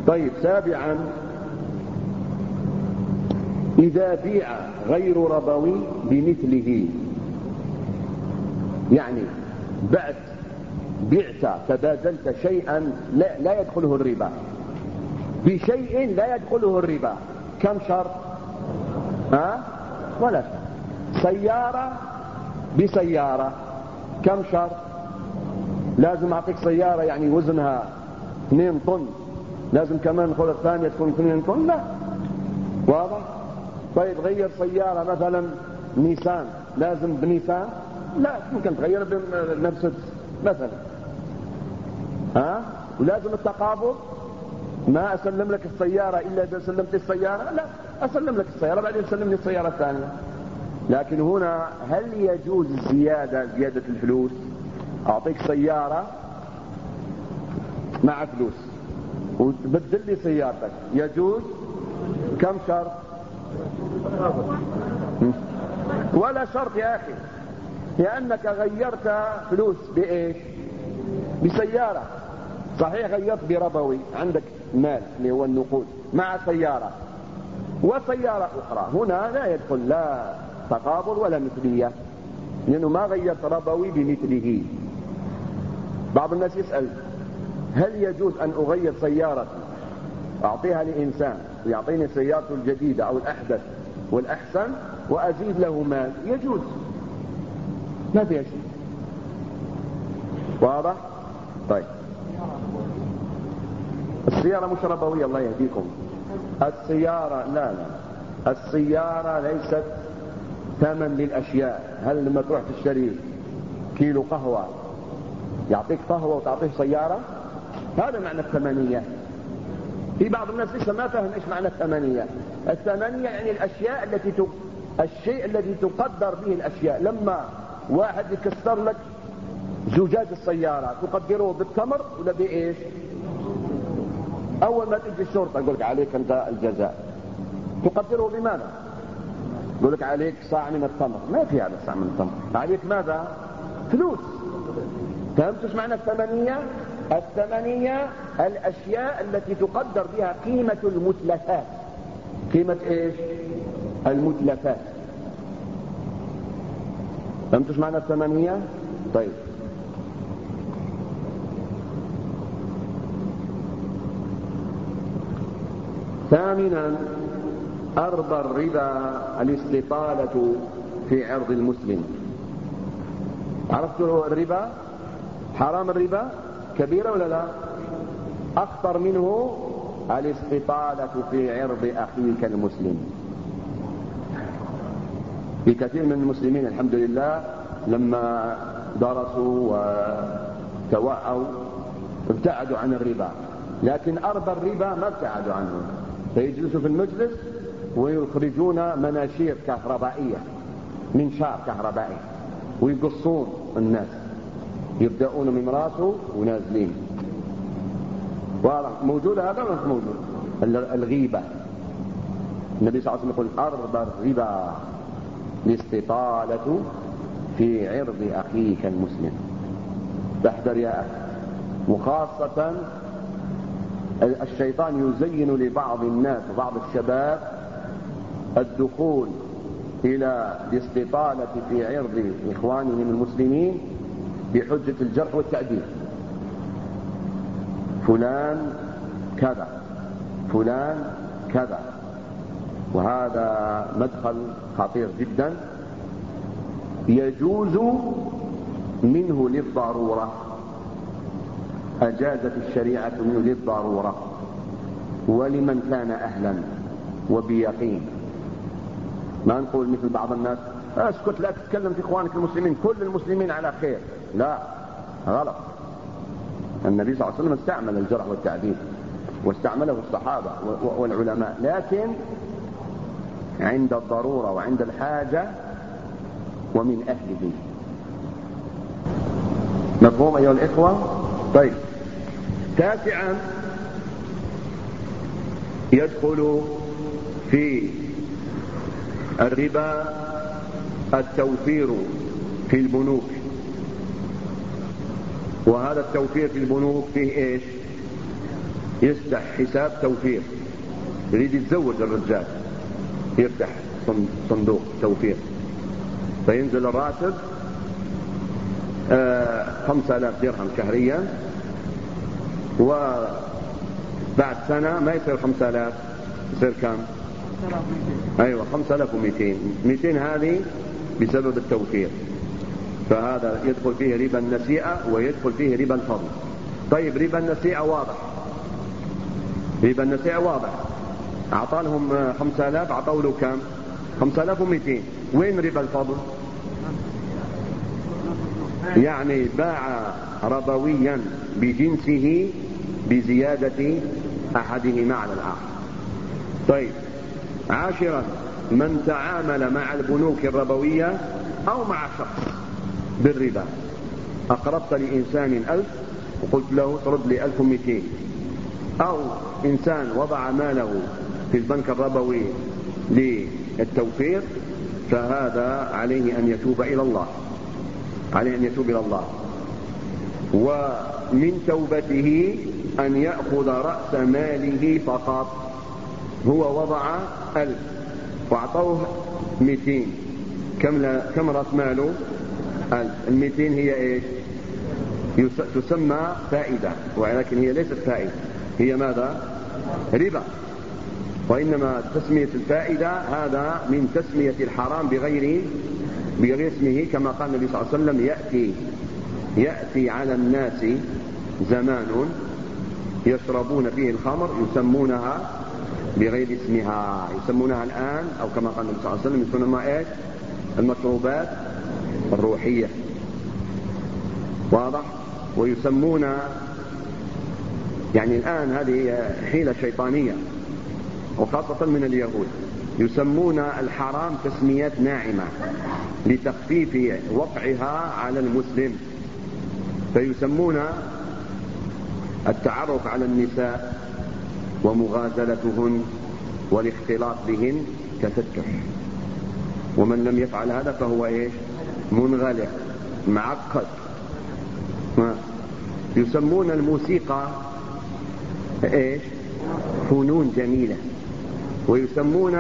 طيب، سابعا، إذا بيع غير ربوي بمثله، يعني بعت تبادلت شيئا لا يدخله الربا بشيء لا يدخله الربا، كم شرط؟ ولا شرط. سيارة بسيارة، كم شرط؟ لازم أعطيك سيارة يعني وزنها 2 طن، لازم كمان الخلق الثانية تكون 2 طن؟ لا. واضح؟ طيب، غير سيارة مثلا نيسان، لازم بنيسان؟ لا، ممكن تغير بمرسيدس مثلا. ولازم التقابض، ما أسلم لك السيارة إلا إذا سلمت السيارة، لا، أسلم لك السيارة بعدين سلمني السيارة الثانية. لكن هنا هل يجوز زيادة الفلوس؟ أعطيك سيارة مع فلوس وتبدل لي سيارتك، يجوز؟ كم شرط؟ ولا شرط يا أخي، لأنك غيرت فلوس بإيش؟ بسيارة. صحيح غيرت بربوي، عندك مال اللي هو النقود مع سيارة وسيارة أخرى، هنا لا يدخل لا تقابض ولا مثلية، لأنه ما غيرت ربوي بمثله. بعض الناس يسأل هل يجوز أن أغير سيارتي أعطيها لإنسان ويعطيني سيارته الجديدة أو الأحدث والأحسن وأزيد له مال؟ يجوز، ما فيها شيء. واضح؟ طيب، السيارة مش ربوية، الله يهديكم. السيارة لا، السيارة ليست ثمن للأشياء. هل لما تروح تشتري كيلو قهوة يعطيك قهوة وتعطيه سيارة؟ هذا معنى الثمنية. في بعض الناس لسه ما فهم ايش معنى الثمنية. الثمنية يعني الشيء الذي تقدر به الأشياء. لما واحد يكسر لك زجاج السيارة تقدره بالتمر ولا بإيش؟ أول ما تجي الشرطة يقول لك عليك أنت الجزاء، تقدره بماذا؟ يقول لك عليك صاع من التمر. ما في هذا صاع من التمر، عليك ماذا؟ فلوس. فهمت ايش معنى الثمنية؟ الثمنية الأشياء التي تقدر بها قيمة المتلفات. قيمة ايش؟ المتلفات. فهمت ايش معنى الثمنية؟ طيب، ثامنا، أربى الربا الاستطالة في عرض المسلم. عرفتوا الربا؟ حرام الربا كبيرة ولا لا؟ أخطر منه الاستطالة في عرض أخيك المسلم. في كثير من المسلمين الحمد لله لما درسوا وتوعوا ابتعدوا عن الربا، لكن أربى الربا ما ابتعدوا عنه، فيجلسوا في المجلس ويخرجون مناشير كهربائية، منشار كهربائي، ويقصون الناس، يبدأون من راسه ونازلين. موجود هذا ولا مش موجود؟ الغيبة. النبي صلى الله عليه وسلم يقول أربى الربا الاستطالة في عرض أخيك المسلم. تحذر يا أخي. وخاصة الشيطان يزين لبعض الناس وبعض الشباب الدخول إلى الاستطالة في عرض إخوانهم المسلمين بحجة الجرح والتعديل. فلان كذا، فلان كذا، وهذا مدخل خطير جدا يجوز منه للضرورة. أجازت الشريعة منه للضرورة ولمن كان أهلا وبيقين. ما نقول مثل بعض الناس اسكت لا تتكلم في إخوانك المسلمين، كل المسلمين على خير. لا، غلط. النبي صلى الله عليه وسلم استعمل الجرح والتعديل واستعمله الصحابة والعلماء، لكن عند الضرورة وعند الحاجة ومن أهله. مفهوم أيها الإخوة؟ طيب، تاسعا، يدخل في الربا التوفير في البنوك. وهذا التوفير في البنوك فيه ايش؟ يفتح حساب توفير، يريد يتزوج الرجال، يفتح صندوق توفير، فينزل الراتب 5000 درهم شهريا، وبعد سنة ما يصير 5000، يصير كم؟ أيوة 5200. 200 هذه بسبب التوفير، فهذا يدخل فيه ربا النسيئة ويدخل فيه ربا الفضل. طيب ربا النسيئة واضح، ربا النسيئة واضح، أعطى لهم 5000، أعطوا له كم؟ 5200. وين ربا الفضل؟ يعني باع ربويا بجنسه بزيادة أحدهما على الآخر. طيب 10، من تعامل مع البنوك الربوية أو مع شخص بالربا، أقرضت لإنسان 1000 وقلت له ترد لي 1200، أو إنسان وضع ماله في البنك الربوي للتوفير، فهذا عليه أن يتوب إلى الله، عليه أن يتوب إلى الله. ومن توبته أن يأخذ رأس ماله فقط. هو وضع 1000 وأعطوه 200، كم رأس ماله؟ 1000. 200 هي إيش؟ تسمى فائدة، ولكن هي ليست فائدة، هي ماذا؟ ربا. وإنما تسمية الفائدة هذا من تسمية الحرام بغير اسمه، كما قال النبي صلى الله عليه وسلم: يأتي على الناس زمان يشربون فيه الخمر يسمونها بغير اسمها، يسمونها الآن، أو كما قال النبي صلى الله عليه وسلم يسمونها إيش؟ المشروبات الروحية. واضح؟ ويسمون يعني الآن هذه حيلة شيطانية وخاصة من اليهود، يسمون الحرام تسميات ناعمة لتخفيف وقعها على المسلم، فيسمون التعرف على النساء ومغازلتهن والاختلاط بهن تفتح، ومن لم يفعل هذا فهو ايش؟ منغلق معقد. يسمون الموسيقى ايش؟ فنون جميلة. ويسمون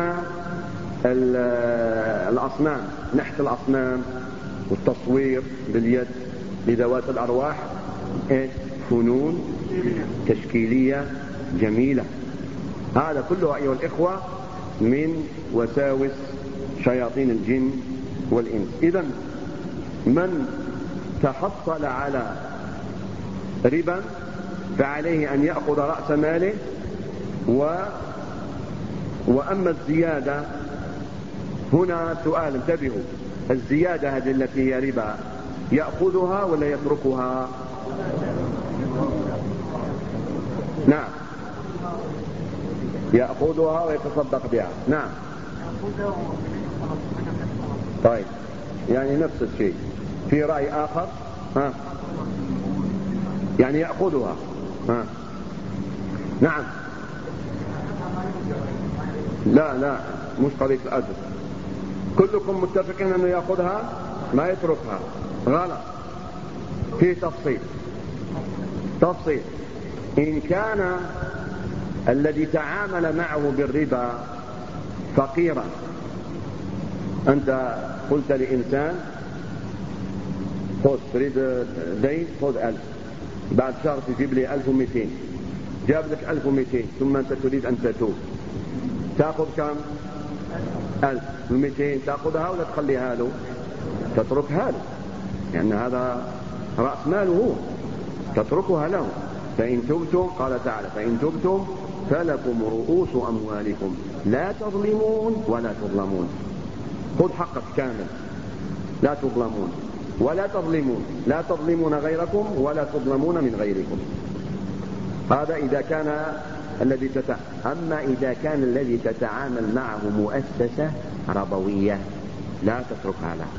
الأصنام، نحت الأصنام والتصوير باليد لذوات الأرواح ايش؟ فنون تشكيلية جميلة. هذا كله أيها الإخوة من وساوس شياطين الجن والإنس. إذن من تحصل على ربا فعليه أن يأخذ رأس ماله، وأما الزيادة هنا سؤال، انتبهوا، الزيادة هذه التي هي ربا يأخذها ولا يتركها؟ نعم، يأخذها ويتصدق بها. نعم. طيب يعني نفس الشيء. في رأي آخر يعني يأخذها. نعم. لا مش طريق الأجر. كلكم متفقين أنه يأخذها ما يتركها، غلط. في تفصيل. إن كان الذي تعامل معه بالربا فقيرا، أنت قلت لإنسان خذ، تريد دين، خذ 1000، بعد شهر تجيب لي 1200، جاب لك 1200، ثم أنت تريد أن تتوب، تأخذ كم؟ 1200. تأخذها ولا تخليها له؟ تتركها له، لأن هذا رأس ماله، تتركها له. فإن تبتم، قال تعالى: فإن تبتم فلكم رؤوس أموالكم لا تظلمون ولا تظلمون. خذ حقك كامل، لا تظلمون ولا تظلمون، لا تظلمون غيركم ولا تظلمون من غيركم. هذا إذا كان الذي أما إذا كان الذي تتعامل معه مؤسسة ربوية لا تتركها له،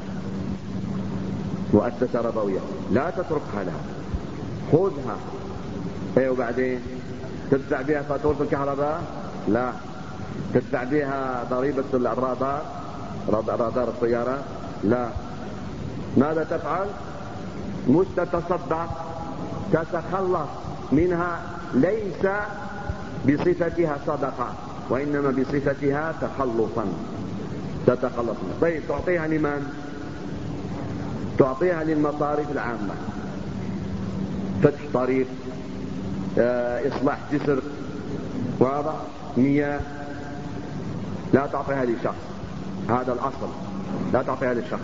مؤسسة ربوية لا تتركها له، خذها. وبعدين تدفع بها فاتورة الكهرباء؟ لا. تدفع بها ضريبة رادار السيارة؟ لا. ماذا تفعل؟ مش تتصدق، تتخلص منها، ليس بصفتها صدقة، وإنما بصفتها تخلصا تتخلص. طيب تعطيها لمن؟ تعطيها للمصارف العامة، فتح طريق، إصلاح جسر، واضح، مياه. لا تعطيها لشخص، هذا الأصل، لا تعطيها للشخص.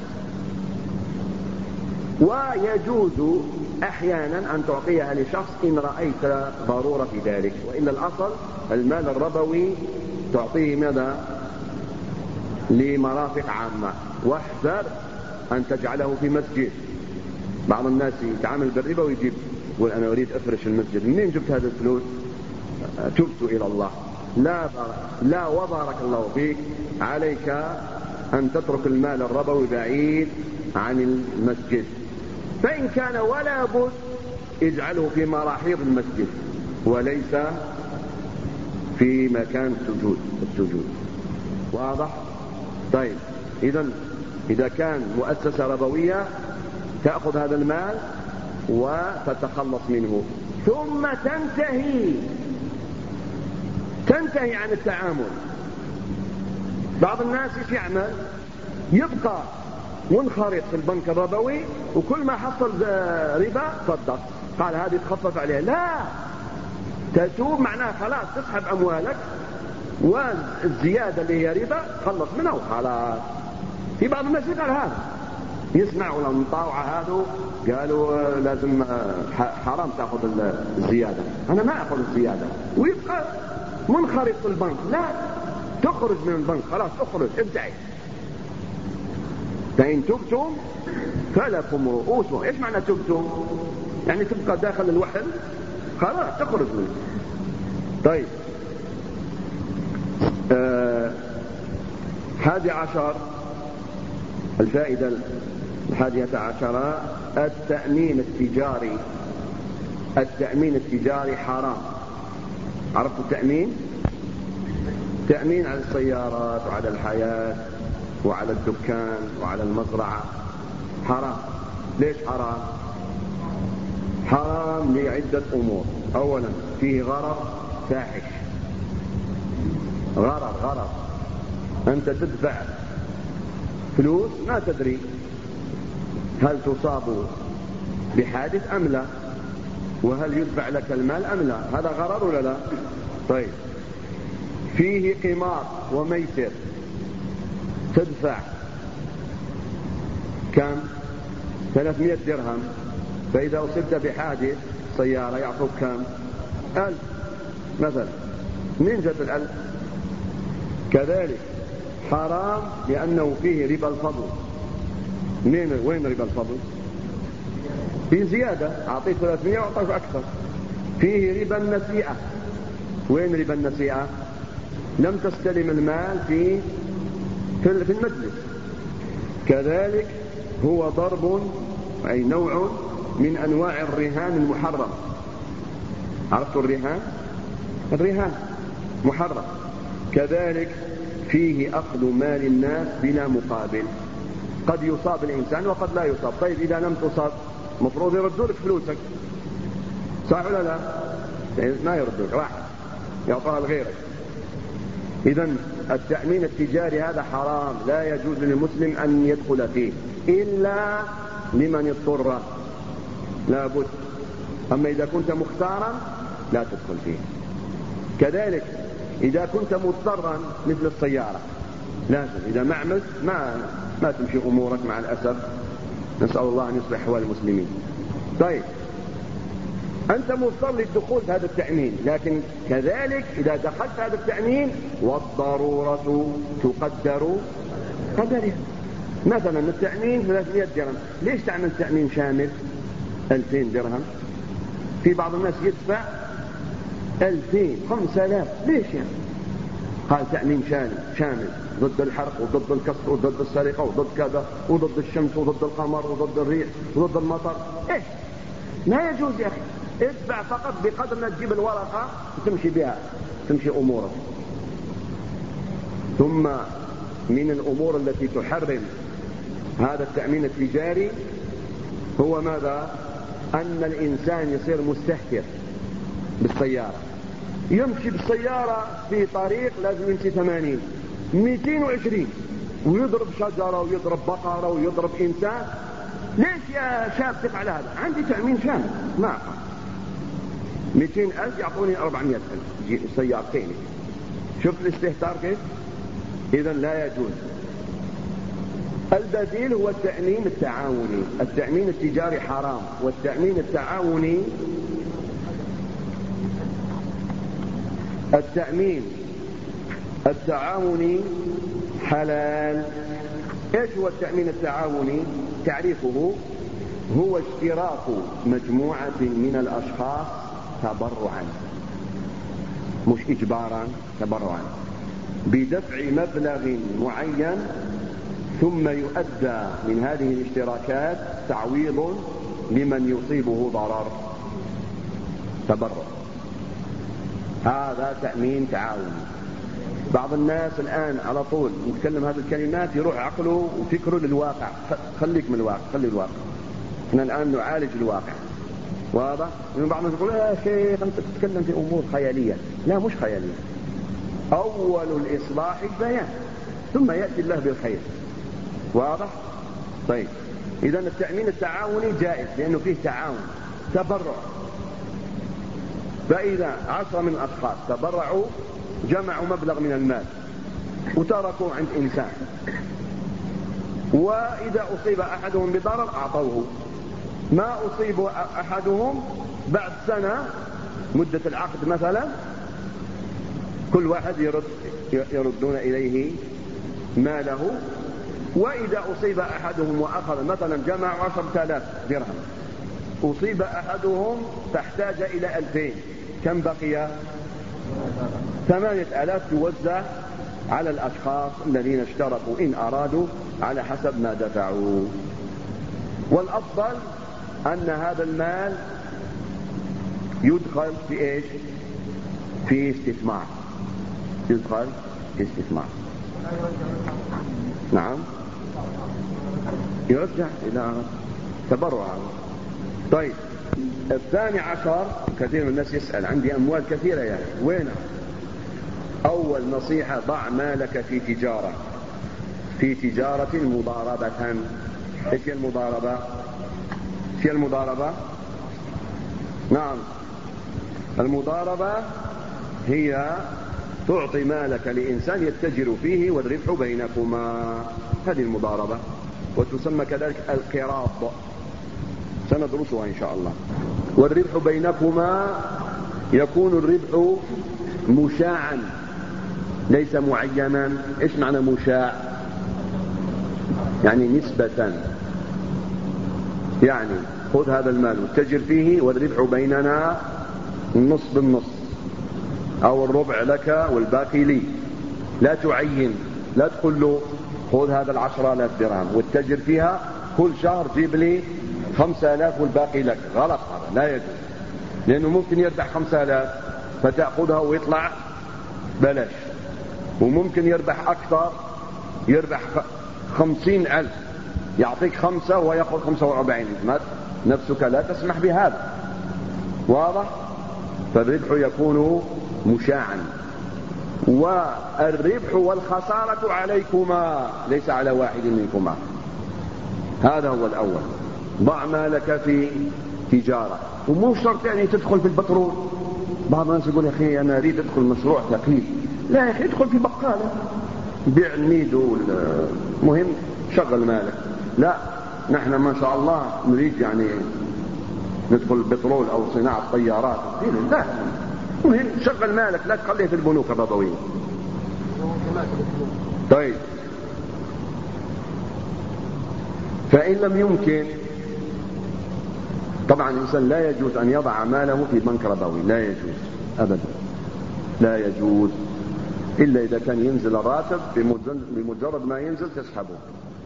ويجوز أحيانا أن تعطيها لشخص إن رأيت ضرورة في ذلك، وإلا الأصل المال الربوي تعطيه ماذا؟ لمرافق عامة. واحذر أن تجعله في مسجد. بعض الناس يتعامل بالربا ويجيب يقول أنا أريد أفرش المسجد. منين جبت هذا الفلوس؟ تبت إلى الله. لا وبارك الله فيك، عليك أن تترك المال الربوي بعيد عن المسجد. فإن كان ولا بد اجعله في مراحيض المسجد وليس في مكان السجود. واضح؟ طيب، إذا كان مؤسسة ربوية تأخذ هذا المال وتتخلص منه، ثم تنتهي عن التعامل. بعض الناس ايش يعمل؟ يبقى منخرط في البنك الربوي، وكل ما حصل ربا صدق، قال هذه تخفف عليها. لا، تتوب، معناها خلاص تسحب أموالك، والزيادة اللي هي ربا خلص منها وخلاص. في بعض الناس قال هذا، يسمعوا المطاوعة هذا قالوا لازم حرام تأخذ الزيادة. أنا ما أخذ الزيادة، ويبقى منخرط في البنك. لا، تخرج من البنك، خلاص اخرج، ابتعد. فإن تبتم فلكم رؤوس. ايش معنى تبتم؟ يعني تبقى داخل الوحل، خلاص تخرج منه. طيب، 11 الفائدة 11 التأمين التجاري حرام. عرفتوا التأمين؟ تأمين على السيارات وعلى الحياة وعلى الدكان وعلى المزرعة حرام. ليش حرام؟ حرام لعدة أمور. أولا فيه غرر فاحش، غرر. أنت تدفع فلوس ما تدري هل تصاب بحادث أم لا، وهل يدفع لك المال أم لا. هذا غرر ولا لا؟ طيب، فيه قمار وميسر، تدفع كم؟ 300 درهم، فإذا أصبت بحادث سيارة يعطوك كم؟ 1000 مثلا. من جت 1000؟ كذلك حرام لأنه فيه ربا الفضل. وين ربا الفضل؟ في زيادة، أعطيك 300 وأعطيك أكثر. فيه ربا النسيئة. وين ربا النسيئة؟ لم تستلم المال في المجلس. كذلك هو ضرب، أي نوع من أنواع الرهان المحرم. عرفتوا الرهان محرم. كذلك فيه أخذ مال الناس بلا مقابل. قد يصاب الإنسان وقد لا يصاب. طيب، إذا لم تصاب مفروض يردوا لك فلوسك، صح ولا لا؟ ما يردوا لك، واحد يعطاها لغيرك. إذن التأمين التجاري هذا حرام، لا يجوز للمسلم أن يدخل فيه إلا لمن اضطر، لا بد. أما إذا كنت مختارا لا تدخل فيه. كذلك إذا كنت مضطرا مثل السيارة لازم، إذا ما عملت ما تمشي أمورك مع الأسف. نسأل الله أن يصلح أحوال المسلمين. طيب، أنت مضطر للدخول في هذا التأمين، لكن كذلك إذا دخلت هذا التأمين والضرورة تقدر قدرها. مثلا التأمين 300 درهم، ليش تعمل تأمين شامل 2000 درهم؟ في بعض الناس يدفع 2000 5000، ليش يعني؟ قال تأمين شامل ضد الحرق وضد الكسر وضد السرقة وضد كذا وضد الشمس وضد القمر وضد الريح وضد المطر. ايش؟ لا يجوز يا أخي. ادفع فقط بقدر ما تجيب الورقة وتمشي بها، تمشي أمورك. ثم من الأمور التي تحرم هذا التأمين التجاري هو ماذا؟ أن الإنسان يصير مستهتر بالسيارة. يمشي بالسيارة في طريق لازم يمشي 80 220 ويضرب شجرة ويضرب بقرة ويضرب إنسان. ليش يا شاب تقع على هذا؟ عندي تأمين شامل ما أقع. 200,000 يعطوني 400,000 سيارتين. شوف الاستهتار كيف؟ إذا لا يجوز. البديل هو التأمين التعاوني. التأمين التجاري حرام، والتأمين التعاوني حلال. ايش هو التأمين التعاوني؟ تعريفه هو اشتراك مجموعة من الأشخاص تبرعا، مش إجبارا، تبرعا، بدفع مبلغ معين، ثم يؤدى من هذه الاشتراكات تعويض لمن يصيبه ضرر. تبرع، هذا تأمين تعاوني. بعض الناس الآن على طول نتكلم هذه الكلمات يروح عقله وفكره للواقع. خليك من الواقع، خلي الواقع. احنا الآن نعالج الواقع، واضح؟ من بعض الناس يقول يا شيخ أنت تتكلم في أمور خيالية. لا، مش خيالية. أول الإصلاح البيان، ثم يأتي الله بالخير. واضح؟ طيب، إذا التأمين التعاوني جائز لأنه فيه تعاون، تبرع. فإذا 10 من الأشخاص تبرعوا، جمعوا مبلغ من المال وتركوا عند إنسان، وإذا أصيب أحدهم بضرر أعطوه. ما أصيب أحدهم بعد سنة مدة العقد مثلا، كل واحد يردون إليه ماله. وإذا أصيب أحدهم وأخذ مثلا جمع 10,000 درهم، أصيب أحدهم فاحتاج إلى 2000، كم بقي؟ 8,000 توزع على الأشخاص الذين اشتركوا إن أرادوا على حسب ما دفعوا. والأفضل أن هذا المال يدخل في إيش؟ في استثمار. يدخل في استثمار. نعم، يرجع إلى تبرع. طيب، 12، كثير من الناس يسأل عندي أموال كثيرة يعني وين؟ أول نصيحة: ضع مالك في تجارة مضاربة. إيش هي المضاربة؟ هي المضاربة؟ نعم، المضاربة هي تعطي مالك لإنسان يتجر فيه والربح بينكما. هذه المضاربة، وتسمى كذلك القراض، سندرسها إن شاء الله. والربح بينكما يكون الربح مشاعا ليس معينا. إيش معنى مشاع؟ يعني نسبة، يعني خذ هذا المال واتجر فيه والربح بيننا النص بالنص، أو الربع لك والباقي لي. لا تعين، لا تقول له خذ هذا 10,000 درهم واتجر فيها كل شهر جيب لي 5,000 والباقي لك. غلط، هذا لا يجوز، لأنه ممكن يربح 5,000 فتأخذها ويطلع بلاش، وممكن يربح أكثر، يربح 50,000 يعطيك 5 ويأخذ 45. نفسك لا تسمح بهذا. واضح؟ فالربح يكون مشاعا، والربح والخسارة عليكما ليس على واحد منكما. هذا هو الأول. ضع مالك في تجارة، ومو شرط يعني تدخل في البترول. بعض الناس يقول يا أخي أنا أريد أدخل مشروع ثقيل. لا يا أخي، ادخل في بقالة، بيع الميد، مهم شغل مالك. لا، نحن ما شاء الله نريد يعني ندخل البترول أو صناعة طيارات. لا، مهم شغل مالك، لا تخليه في البنوك الربوية. طيب، فإن لم يمكن، طبعا الإنسان لا يجوز أن يضع ماله في بنك ربوي، لا يجوز أبدا، لا يجوز، إلا إذا كان ينزل الراتب بمجرد ما ينزل تسحبه،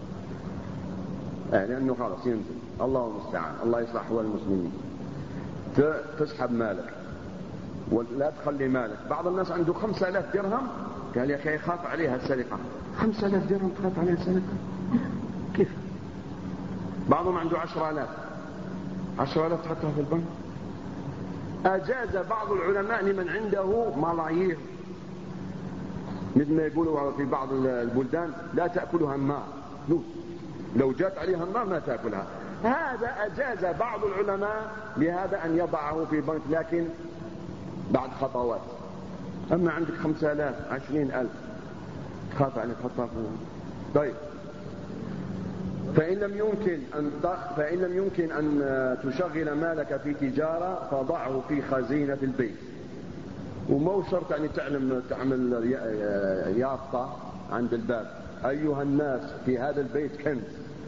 لأنه خلاص ينزل، الله المستعان، الله يصلح أحوال المسلمين. تسحب مالك ولا تخلي مالك. بعض الناس عنده 5,000 درهم، قال يا أخي يخاف عليها السرقة. 5,000 درهم تخاف عليها السرقة؟ كيف؟ بعضهم عنده 10,000 تحطها في البنك. أجاز بعض العلماء لمن عنده ملايير، مثل ما يقولوا في بعض البلدان لا تأكلها النار، لو جات عليها النار ما تأكلها. هذا أجاز بعض العلماء لهذا أن يضعه في بنك، لكن بعد خطوات. أما عندك 5000 20,000 تخاف عليك تحطها في. طيب، فإن لم يمكن أن تشغل مالك في تجارة فضعه في خزينة البيت. ومو شرط يعني تعمل يافطة عند الباب: أيها الناس في هذا البيت كنز.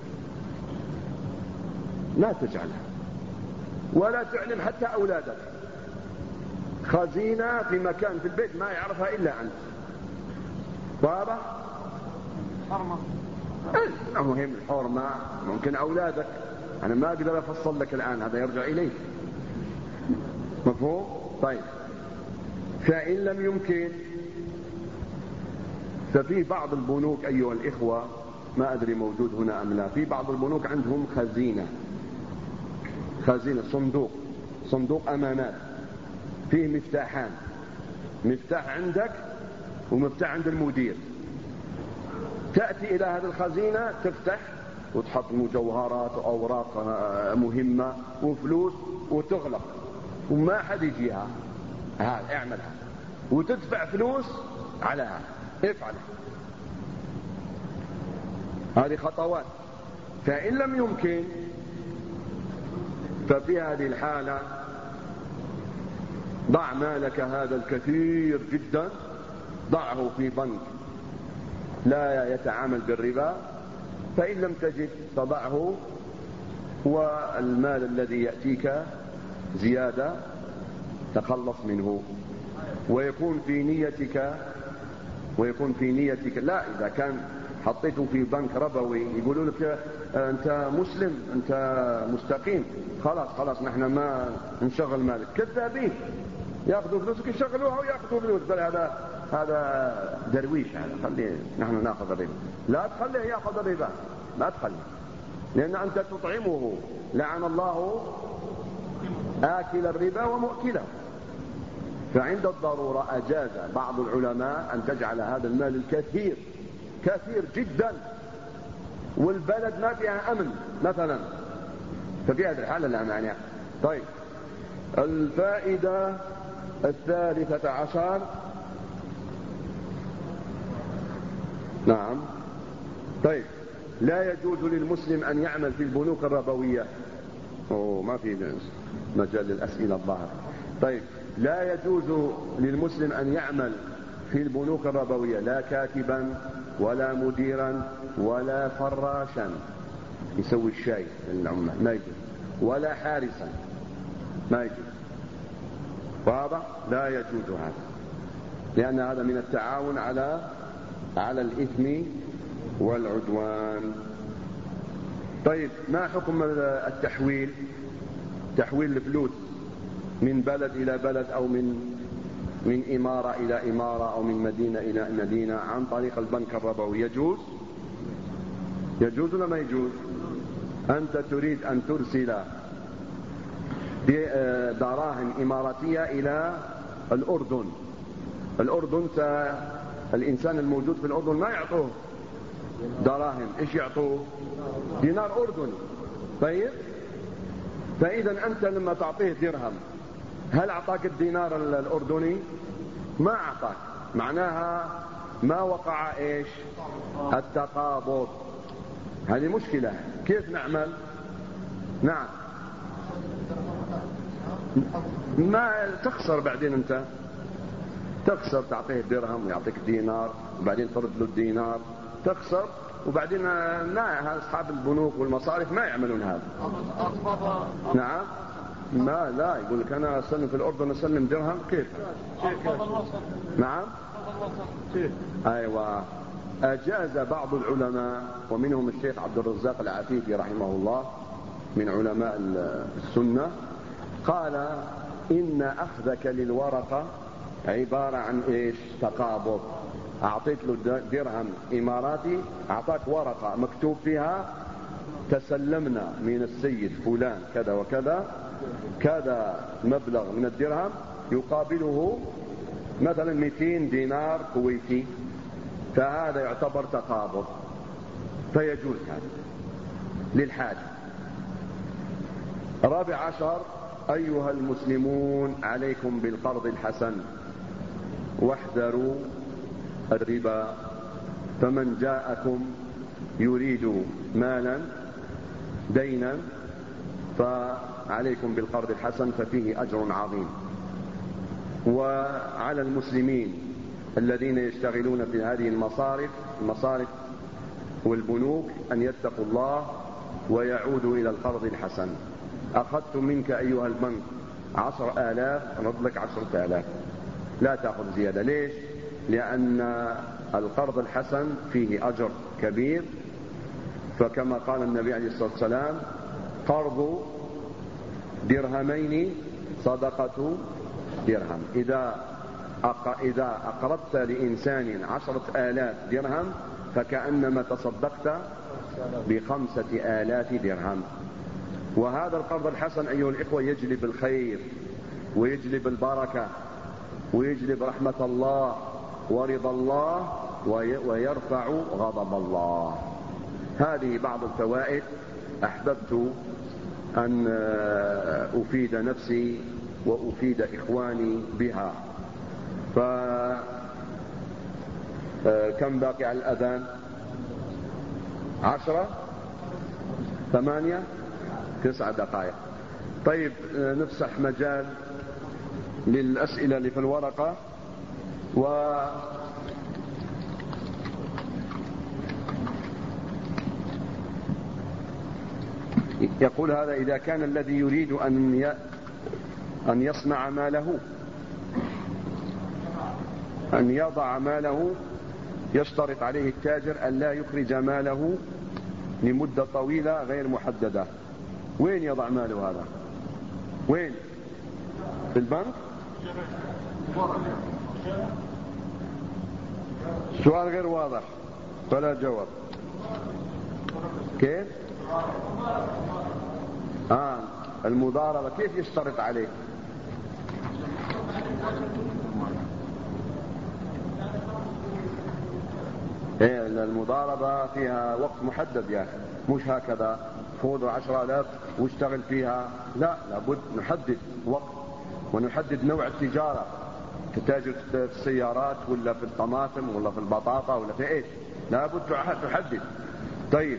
لا تجعلها، ولا تعلم حتى أولادك. خزينة في مكان في البيت ما يعرفها إلا أنت. واضح؟ حرمة. مهم الحرمة، ممكن أولادك. أنا ما أقدر أفصل لك الآن، هذا يرجع إليك. مفهوم؟ طيب، فإن لم يمكن، ففي بعض البنوك أيها الإخوة، ما أدري موجود هنا أم لا، في بعض البنوك عندهم خزينة، صندوق أمانات فيه مفتاحان: مفتاح عندك ومفتاح عند المدير. تأتي إلى هذه الخزينة، تفتح وتحط مجوهرات وأوراق مهمة وفلوس وتغلق، وما حد يجيها. هذا اعملها وتدفع فلوس على هذا، افعل. هذه خطوات. فإن لم يمكن، ففي هذه الحالة ضع مالك هذا الكثير جدا، ضعه في بنك لا يتعامل بالربا. فإن لم تجد فضعه، والمال الذي يأتيك زيادة تخلص منه، ويكون في نيتك لا. إذا كان حطيته في بنك ربوي يقولوا لك أنت مسلم، أنت مستقيم، خلاص نحن ما نشغل مالك. كذابين، يأخذوا فلوسك يشغلوها ويأخذوا فلوس. بل هذا درويش، هذا خليه نحن نأخذ الربا. لا تخليه يأخذ الربا، لا تخليه، لأن أنت تطعمه. لعن الله آكل الربا ومؤكله. فعند الضرورة أجاز بعض العلماء أن تجعل هذا المال الكثير كثير جدا، والبلد ما فيها أمن مثلا، ففي هذه الحالة لا مانع. طيب، الفائدة 13. نعم. طيب، لا يجوز للمسلم أن يعمل في البنوك الربوية. ما في مجال للأسئلة الظاهر. طيب، لا يجوز للمسلم أن يعمل في البنوك الربوية، لا كاتبا ولا مديرا ولا فراشا يسوي الشاي للعمال، ما يجوز، ولا حارسا، ما يجوز. واضح؟ لا يجوز هذا، لأن هذا من التعاون على الإثم والعدوان. طيب، ما حكم التحويل؟ تحويل الفلوس من بلد إلى بلد، أو من إمارة إلى إمارة، أو من مدينة إلى مدينة عن طريق البنك الربوي، يجوز ولا ما يجوز؟ أنت تريد أن ترسل دراهم إماراتية إلى الأردن. الإنسان الموجود في الأردن ما يعطوه دراهم، إيش يعطوه؟ دينار أردني. طيب، فإذا أنت لما تعطيه درهم، هل أعطاك الدينار الأردني؟ ما أعطاك. معناها ما وقع إيش؟ التقابض. هذه مشكلة. كيف نعمل؟ نعم، ما تخسر بعدين. أنت تخسر، تعطيه درهم ويعطيك دينار، وبعدين ترد له الدينار، تخسر. وبعدين لا، أصحاب البنوك والمصارف ما يعملون هذا. نعم، ما لا يقول لك أنا أسلم في الأردن أسلم درهم. كيف؟ نعم، أيوة. أجاز بعض العلماء، ومنهم الشيخ عبد الرزاق العفيفي رحمه الله من علماء السنة، قال إن أخذك للورقة عبارة عن إيش؟ تقابض. أعطيت له درهم إماراتي، أعطاك ورقة مكتوب فيها تسلمنا من السيد فلان كذا وكذا كذا مبلغ من الدرهم يقابله مثلا 200 دينار كويتي، فهذا يعتبر تقابض، فيجوز هذا للحاجة. 14 أيها المسلمون عليكم بالقرض الحسن واحذروا الربا، فمن جاءكم يريد مالا دينا فعليكم بالقرض الحسن ففيه أجر عظيم. وعلى المسلمين الذين يشتغلون في هذه المصارف والبنوك أن يتقوا الله ويعودوا إلى القرض الحسن. أخذت منك أيها البنك 10,000 أرد لك 10,000، لا تأخذ زيادة. ليش؟ لأن القرض الحسن فيه أجر كبير، فكما قال النبي عليه الصلاة والسلام: قرض درهمين صدقة درهم. إذا أقرضت لإنسان 10,000 درهم فكأنما تصدقت ب5,000 درهم. وهذا القرض الحسن أيها الإخوة يجلب الخير ويجلب البركة ويجلب رحمة الله ورضا الله ويرفع غضب الله. هذه بعض الفوائد أحببت أن أفيد نفسي وأفيد إخواني بها. كم باقي على الأذان؟ 10 8 9 دقائق. طيب نفسح مجال للأسئلة اللي في الورقة. يقول هذا: إذا كان الذي يريد أن يصنع ماله، أن يضع ماله، يشترط عليه التاجر أن لا يخرج ماله لمدة طويلة غير محددة. وين يضع ماله هذا؟ وين؟ في البنك؟ السؤال غير واضح فلا جواب. كيف؟ المضاربة كيف يشترط عليه؟ المضاربة فيها وقت محدد يا أخي، مش هكذا خذ 10,000 واشتغل فيها. لا، لابد نحدد وقت ونحدد نوع التجارة، تتاجر في السيارات ولا في الطماطم ولا في البطاطا ولا في ايش، لابد تحدد. طيب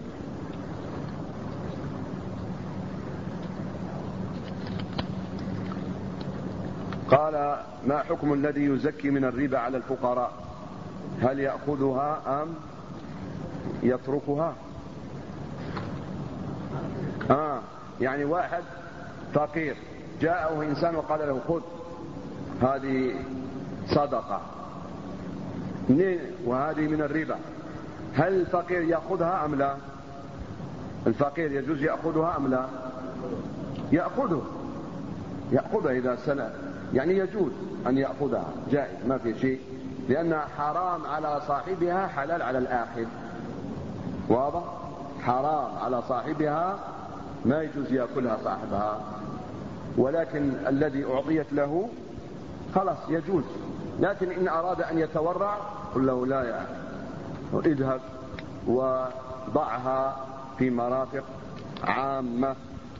قال: ما حكم الذي يزكي من الربا على الفقراء؟ هل يأخذها أم يتركها؟ يعني واحد فقير جاءه إنسان وقال له: خذ هذه صدقة وهذه من الربا، هل الفقير يأخذها أم لا؟ الفقير يجوز يأخذها أم لا؟ يأخذها إذا سنة، يعني يجوز أن يأخذها، جائز ما في شيء، لأنها حرام على صاحبها حلال على الآخر. واضح؟ حرام على صاحبها، ما يجوز يأكلها صاحبها، ولكن الذي أعطيت له خلاص يجوز. لكن إن أراد أن يتورع قل له: لا يا أخي، اذهب وضعها في مرافق عامة.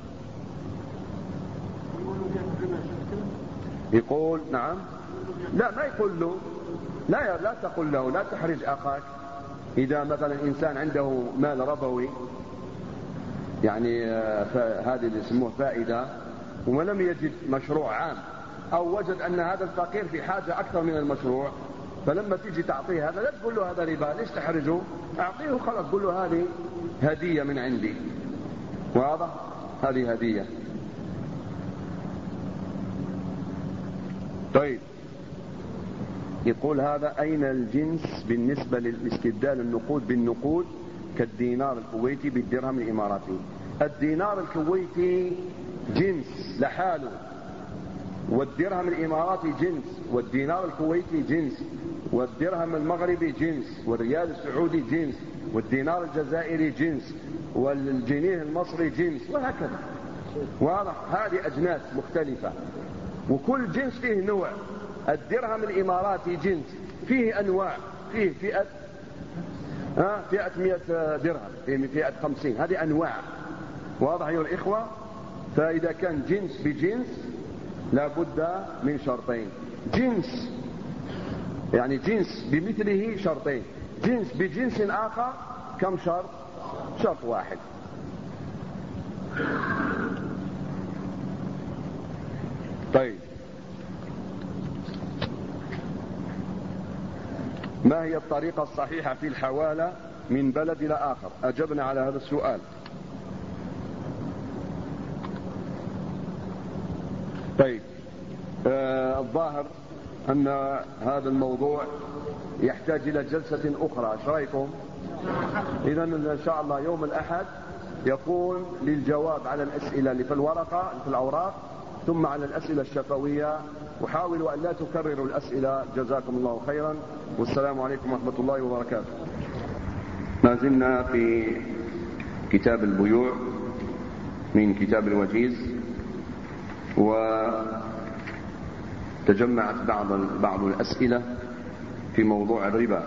يقول نعم. لا، ما يقول له، لا تقل له، لا تحرج أخاك. إذا مثلا إنسان عنده مال ربوي، يعني هذه اللي يسموه فائدة، ولم يجد مشروع عام، أو وجد أن هذا الفقير في حاجة أكثر من المشروع، فلما تيجي تعطيه هذا لا تقول له هذا ربا، ليش تحرجه؟ أعطيه خلاص، قل له هذه هدية من عندي. واضح؟ هذه هدية. طيب يقول هذا: أين الجنس بالنسبة للاستبدال النقود بالنقود كالدينار الكويتي بالدرهم الإماراتي؟ الدينار الكويتي جنس لحاله، والدرهم الإماراتي جنس، والدينار الكويتي جنس، والدرهم المغربي جنس، والريال السعودي جنس، والدينار الجزائري جنس، والجنيه المصري جنس، وهكذا. واضح؟ هذه أجناس مختلفة، وكل جنس فيه نوع. الدرهم الإماراتي جنس فيه أنواع، فيه فئة 100 درهم، فيه فئة 50، هذه أنواع. واضح أيها الإخوة؟ فإذا كان جنس بجنس لابد من شرطين. جنس يعني جنس بمثله شرطين، جنس بجنس آخر كم شرط؟ شرط واحد. طيب، ما هي الطريقة الصحيحة في الحوالة من بلد إلى آخر؟ أجبنا على هذا السؤال. طيب، الظاهر أن هذا الموضوع يحتاج إلى جلسة أخرى، ايش رأيكم؟ إذن إن شاء الله يوم الأحد يكون للجواب على الأسئلة اللي في الورقة في الأوراق، ثم على الأسئلة الشفوية. وحاولوا أن لا تكرروا الأسئلة، جزاكم الله خيرا، والسلام عليكم ورحمة الله وبركاته. ما زلنا في كتاب البيوع من كتاب الوجيز، وتجمعت بعض الأسئلة في موضوع الربا،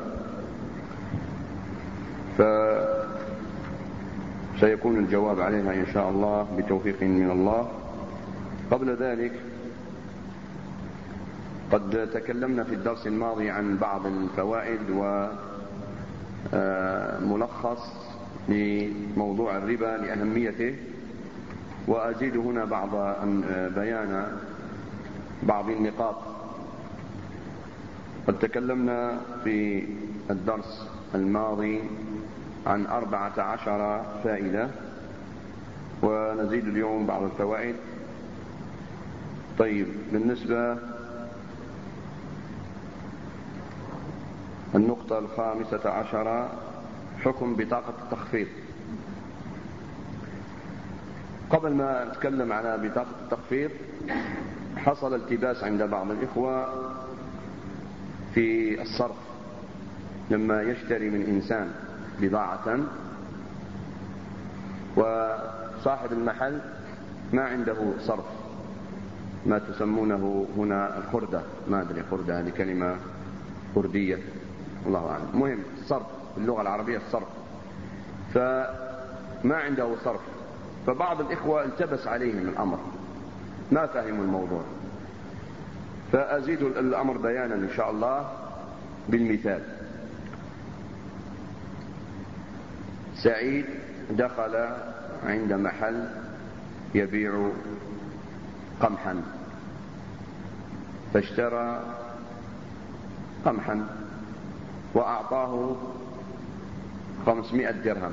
فسيكون الجواب عليها إن شاء الله بتوفيق من الله. قبل ذلك قد تكلمنا في الدرس الماضي عن بعض الفوائد وملخص لموضوع الربا لأهميته، وأزيد هنا بيان بعض النقاط. قد تكلمنا في الدرس الماضي عن 14 فائدة، ونزيد اليوم بعض الفوائد. طيب، بالنسبة النقطة 15، حكم بطاقة التخفيض. قبل ما نتكلم على بطاقة التخفيض، حصل التباس عند بعض الإخوة في الصرف. لما يشتري من إنسان بضاعة وصاحب المحل ما عنده صرف، ما تسمونه هنا الخردة، ما أدري خردة هذه كلمة كردية الله أعلم، مهم الصرف باللغة العربية الصرف، فما عنده صرف. فبعض الإخوة التبس عليهم الأمر، ما فهموا الموضوع، فأزيد الأمر بيانا إن شاء الله بالمثال. سعيد دخل عند محل يبيع قمحا، فاشترى قمحا وأعطاه 500 درهم،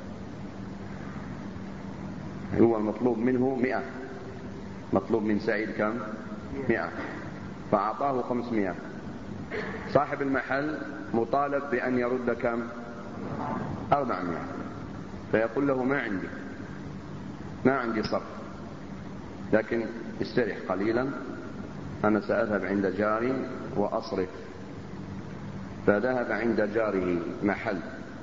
هو المطلوب منه 100، مطلوب من سعيد كم؟ 100، فأعطاه 500. صاحب المحل مطالب بأن يرد كم؟ 400. فيقول له ما عندي صرف، لكن استرح قليلا، أنا سأذهب عند جاري وأصرف. فذهب عند جاره محل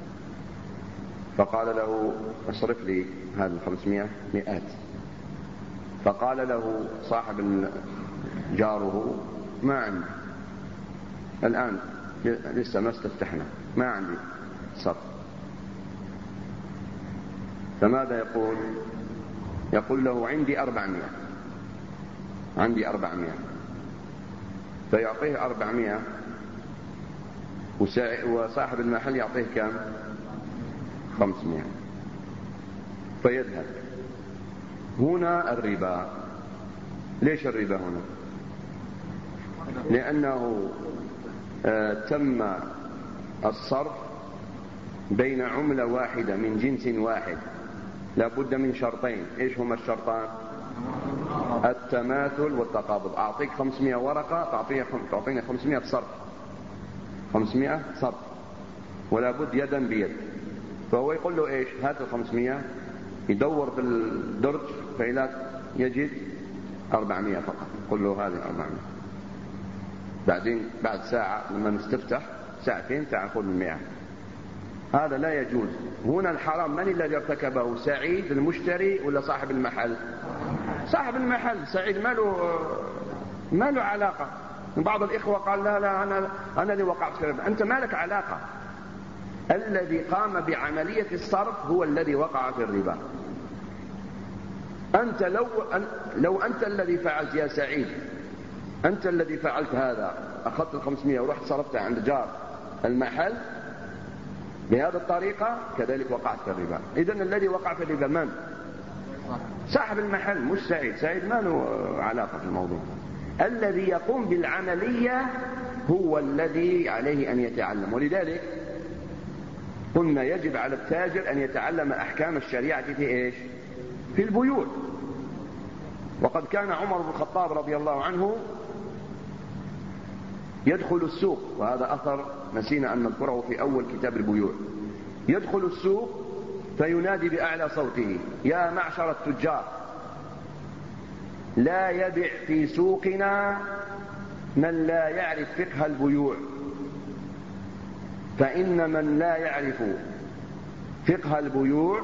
فقال له اصرف لي هذه 500 مئات. فقال له صاحب جاره ما عندي الآن، لسه ما استفتحنا، ما عندي صرف. فماذا يقول؟ يقول له عندي 400. فيعطيه 400 وصاحب المحل يعطيه كم؟ 500. فيذهب. هنا الربا. ليش الربا هنا؟ لأنه تم الصرف بين عملة واحدة من جنس واحد، لابد من شرطين. ايش هما الشرطان؟ التماثل والتقابض. اعطيك 500 ورقة تعطيني 500 صرف، 500 صرف، ولا بد يدا بيد. فهو يقول له ايش؟ هات 500، يدور بالدرج فإذا يجد 400 فقط، يقول له هذه 400. بعدين بعد ساعة لما نستفتح ساعتين تأخذ 100. هذا لا يجوز. هنا الحرام من الذي ارتكبه؟ سعيد المشتري ولا صاحب المحل؟ صاحب المحل سعيد ما له علاقة. بعض الإخوة قال لا أنا اللي وقعت في الربا. أنت ما لك علاقة. الذي قام بعملية الصرف هو الذي وقع في الربا. أنت لو أنت الذي فعلت يا سعيد، أنت الذي فعلت هذا، أخذت 500 ورحت صرفتها عند جار المحل بهذه الطريقة، كذلك وقعت في الربا. إذن الذي وقع في الربا من؟ صاحب المحل، مش سعيد. سعيد ما له علاقة في الموضوع. الذي يقوم بالعملية هو الذي عليه أن يتعلم. ولذلك قلنا يجب على التاجر أن يتعلم أحكام الشريعة في إيش؟ في البيوع. وقد كان عمر بن الخطاب رضي الله عنه يدخل السوق، وهذا أثر نسينا أن نذكره في أول كتاب البيوع. يدخل السوق فينادي بأعلى صوته: يا معشر التجار، لا يبع في سوقنا من لا يعرف فقه البيوع، فإن من لا يعرف فقه البيوع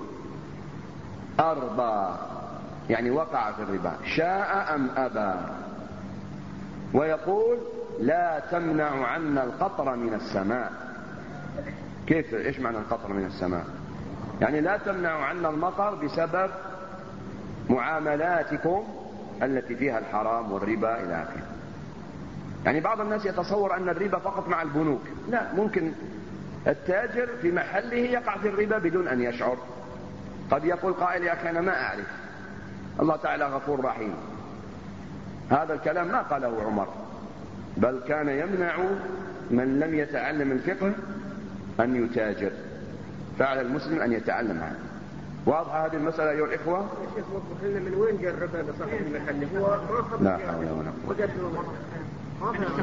أربى، يعني وقع في الربا شاء أم أبى. ويقول: لا تمنع عنا القطر من السماء. كيف؟ إيش معنى القطر من السماء؟ يعني لا تمنع عنا المطر بسبب معاملاتكم التي فيها الحرام والربا إلى آخره. يعني بعض الناس يتصور أن الربا فقط مع البنوك. لا، ممكن التاجر في محله يقع في الربا بدون أن يشعر. قد يقول قائل: يا أخي أنا ما أعرف، الله تعالى غفور رحيم. هذا الكلام ما قاله عمر، بل كان يمنع من لم يتعلم الفقه أن يتاجر، فعلى المسلم أن يتعلم عنه. واضحة هذه المسألة أيها الإخوة؟ يا شيخ وضح لنا من وين جاء الربا لصاحب المحل؟ هو لا حول ولا قوة.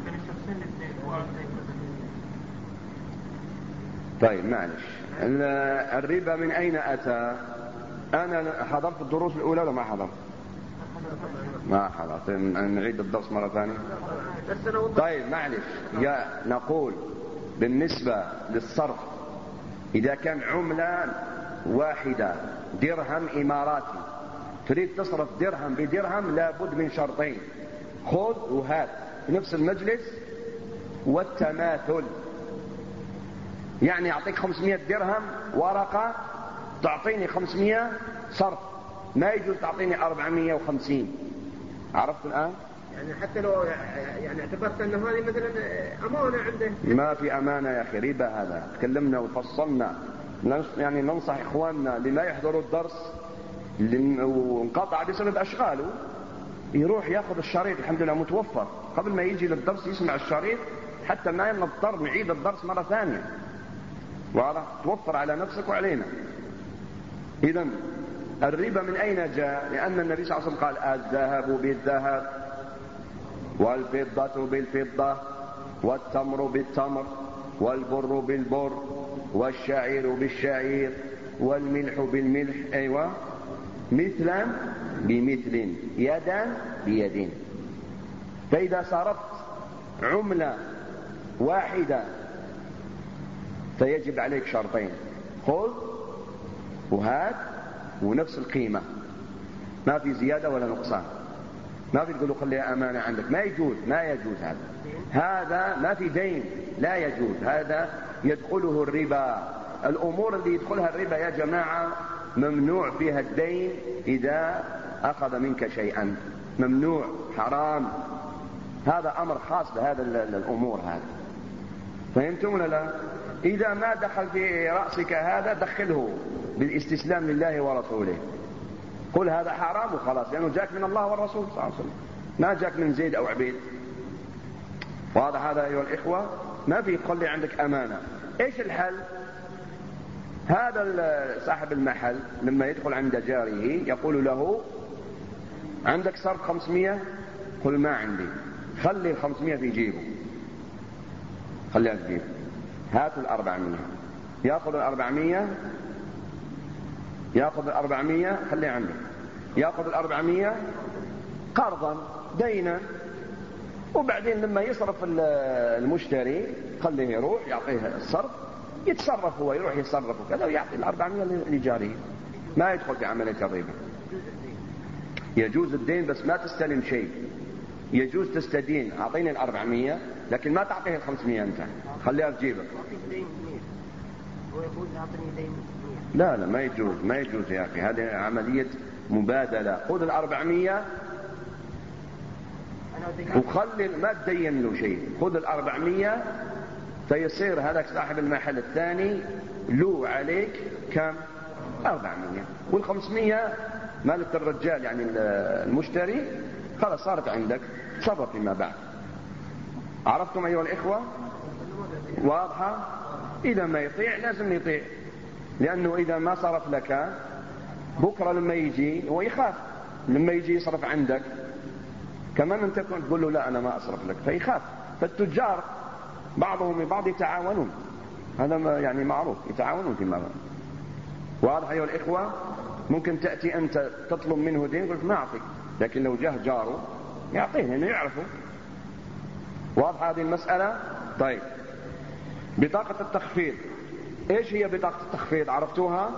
طيب معلش، الربا من أين أتى؟ أنا حضرت الدروس الأولى ولا ما حضرت؟ ما حضرت. نعيد الدرس مرة ثانية. طيب معلش، نقول بالنسبة للصرف، إذا كان عملة واحدة درهم إماراتي، تريد تصرف درهم بدرهم، لابد من شرطين: خذ وهات في نفس المجلس، والتماثل. يعني أعطيك 500 درهم ورقة، تعطيني 500 صرف، ما يجوز تعطيني 450. عرفت الآن؟ يعني حتى لو يعني اعتبرت أن هذه مثلا أمانة عنده. ما في أمانة يا أخي، ربا هذا. تكلمنا وفصلنا، يعني ننصح إخواننا اللي ما يحضروا الدرس وانقطع بسبب أشغاله، يروح ياخذ الشريط، الحمد لله متوفر، قبل ما يجي للدرس يسمع الشريط حتى ما نضطر نعيد الدرس مرة ثانية. واضح؟ توفر على نفسك وعلينا. إذن الربا من أين جاء؟ لأن النبي صلى الله عليه وسلم قال: الذهب بالذهب، والفضة بالفضة، والتمر بالتمر، والبر بالبر، والشعير بالشعير، والملح بالملح، أيوة، مثلا بمثل، يدا بيد. فإذا صرفت عملة واحدة فيجب عليك شرطين: خذ وهات، ونفس القيمة، ما في زيادة ولا نقصان. ما في تقول له خليها أمانة عندك، ما يجوز، ما يجوز هذا ما في دين، لا يجوز، هذا يدخله الربا. الأمور اللي يدخلها الربا يا جماعة ممنوع فيها الدين إذا أخذ منك شيئا، ممنوع، حرام. هذا أمر خاص بهذا الأمور هذا. فهمتم ولا لا؟ إذا ما دخل في رأسك هذا، دخله بالاستسلام لله ورسوله. قل هذا حرام وخلاص، لأنه جاك من الله والرسول صلى الله عليه وسلم، ما جاك من زيد أو عبيد. واضح هذا أيها الإخوة؟ ما في تخلي عندك أمانة. إيش الحل؟ هذا صاحب المحل لما يدخل عند جاره يقول له: عندك صرف 500؟ قل ما عندي. خلي 500 في جيبه، خليها في جيبه. هاتوا 400. يأخذ 400، يأخذ 400، خليه عنده. يأخذ 400 قرضا، دينا. وبعدين لما يصرف المشتري خليه يروح يعطيه الصرف، يتصرف هو، يروح يتصرف وكذا، ويعطي 400 لجاره، ما يدخل في عملية الربا. يجوز الدين بس ما تستلم شيء. يجوز تستدين، أعطيني 400 لكن ما تعطيه 500 أنت، خليها في جيبك. هو يقول أعطني دين 100. لا ما يجوز يا أخي، هذه عملية مبادلة. خذ 400 وخلي ما تدين له شيء. خذ 400 فيصير هذاك صاحب المحل الثاني له عليك كم؟ 400. وال500 مالت الرجال يعني المشتري خلاص صارت عندك، صبر فيما بعد. عرفتم أيها الإخوة؟ واضحة؟ إذا ما يطيع لازم يطيع، لأنه إذا ما صرف لك بكرة لما يجي هو يخاف، لما يجي يصرف عندك كمان أنت كنت تقول له لا أنا ما أصرف لك فيخاف. فالتجار بعضهم ببعض يتعاونون، هذا يعني معروف، يتعاونون فيما بعد. واضح أيها الإخوة؟ ممكن تأتي أنت تطلب منه دين يقول ما أعطيك، لكن لو جاه جاره يعطيه لأنه يعرفه. واضح هذه المسألة؟ طيب، بطاقة التخفيض. إيش هي بطاقة التخفيض؟ عرفتوها؟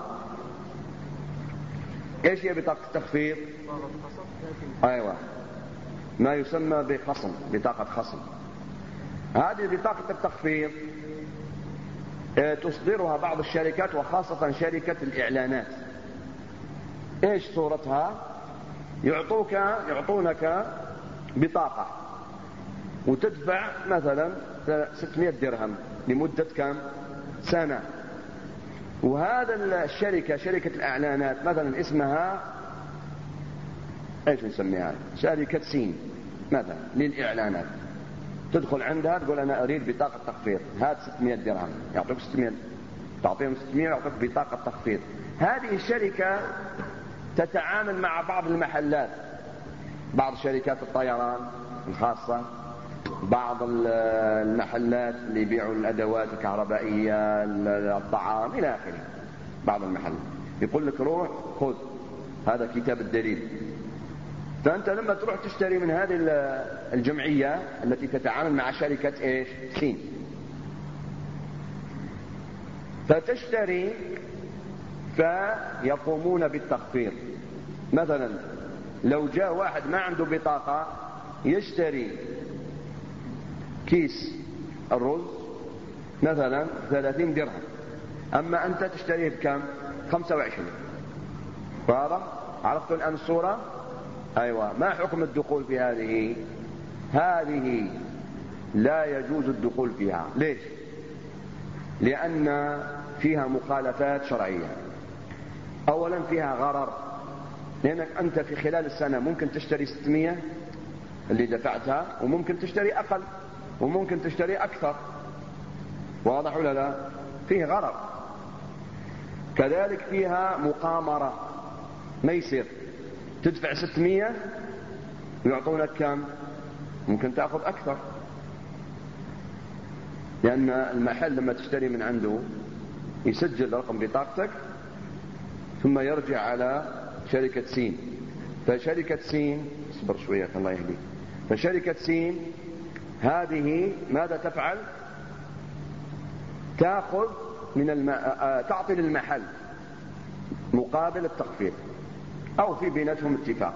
إيش هي بطاقة التخفيض؟ أيوة، ما يسمى بخصم، بطاقة خصم. هذه بطاقة التخفيض تصدرها بعض الشركات وخاصة شركة الإعلانات. إيش صورتها؟ يعطونك بطاقة وتدفع مثلا 600 درهم لمدة كم؟ سنة. وهذا الشركة، شركة الإعلانات مثلا اسمها ايش نسميها؟ شركة سين مثلا للإعلانات. تدخل عندها تقول أنا أريد بطاقة تخفيض، هات 600 درهم، يعطوك 600، تعطيهم 600 يعطوك بطاقة تخفيض. هذه الشركة تتعامل مع بعض المحلات، بعض شركات الطيران الخاصة، بعض المحلات اللي يبيعوا الأدوات الكهربائية، الطعام إلى آخره. بعض المحلات يقول لك روح خذ هذا كتاب الدليل. فأنت لما تروح تشتري من هذه الجمعية التي تتعامل مع شركة إيش؟ سين، فتشتري فيقومون بالتخفيض. مثلا لو جاء واحد ما عنده بطاقة يشتري كيس الرز مثلا 30 درهم، أما أنت تشتريه بكم؟ 25. واضح؟ عرفتوا الآن الصورة؟ أيوة. ما حكم الدخول في هذه؟ هذه لا يجوز الدخول فيها. ليش؟ لأن فيها مخالفات شرعية. أولا فيها غرر، لأنك أنت في خلال السنة ممكن تشتري 600 اللي دفعتها، وممكن تشتري أقل، وممكن تشتري أكثر. واضح ولا لا؟ فيه غرر. كذلك فيها مقامرة، ما يصير تدفع 600 ويعطونك كم؟ ممكن تأخذ أكثر، لأن المحل لما تشتري من عنده يسجل رقم بطاقتك ثم يرجع على شركة سين. فشركة سين، اصبر شوية الله يهديك، فشركة سين هذه ماذا تفعل؟ تأخذ من تعطي للمحل مقابل التخفيض، أو في بينتهم اتفاق.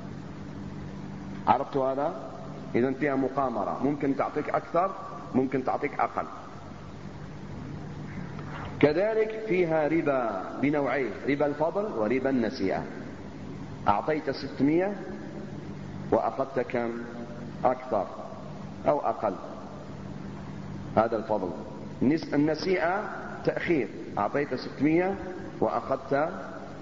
عرفتوا هذا؟ إذن فيها مقامرة، ممكن تعطيك أكثر، ممكن تعطيك أقل. كذلك فيها ربا بنوعين، ربا الفضل وربا النسيئة. أعطيت 600 وأخذت كم؟ أكثر أو أقل، هذا الفضل. النسيئة تأخير، أعطيت 600 وأخذت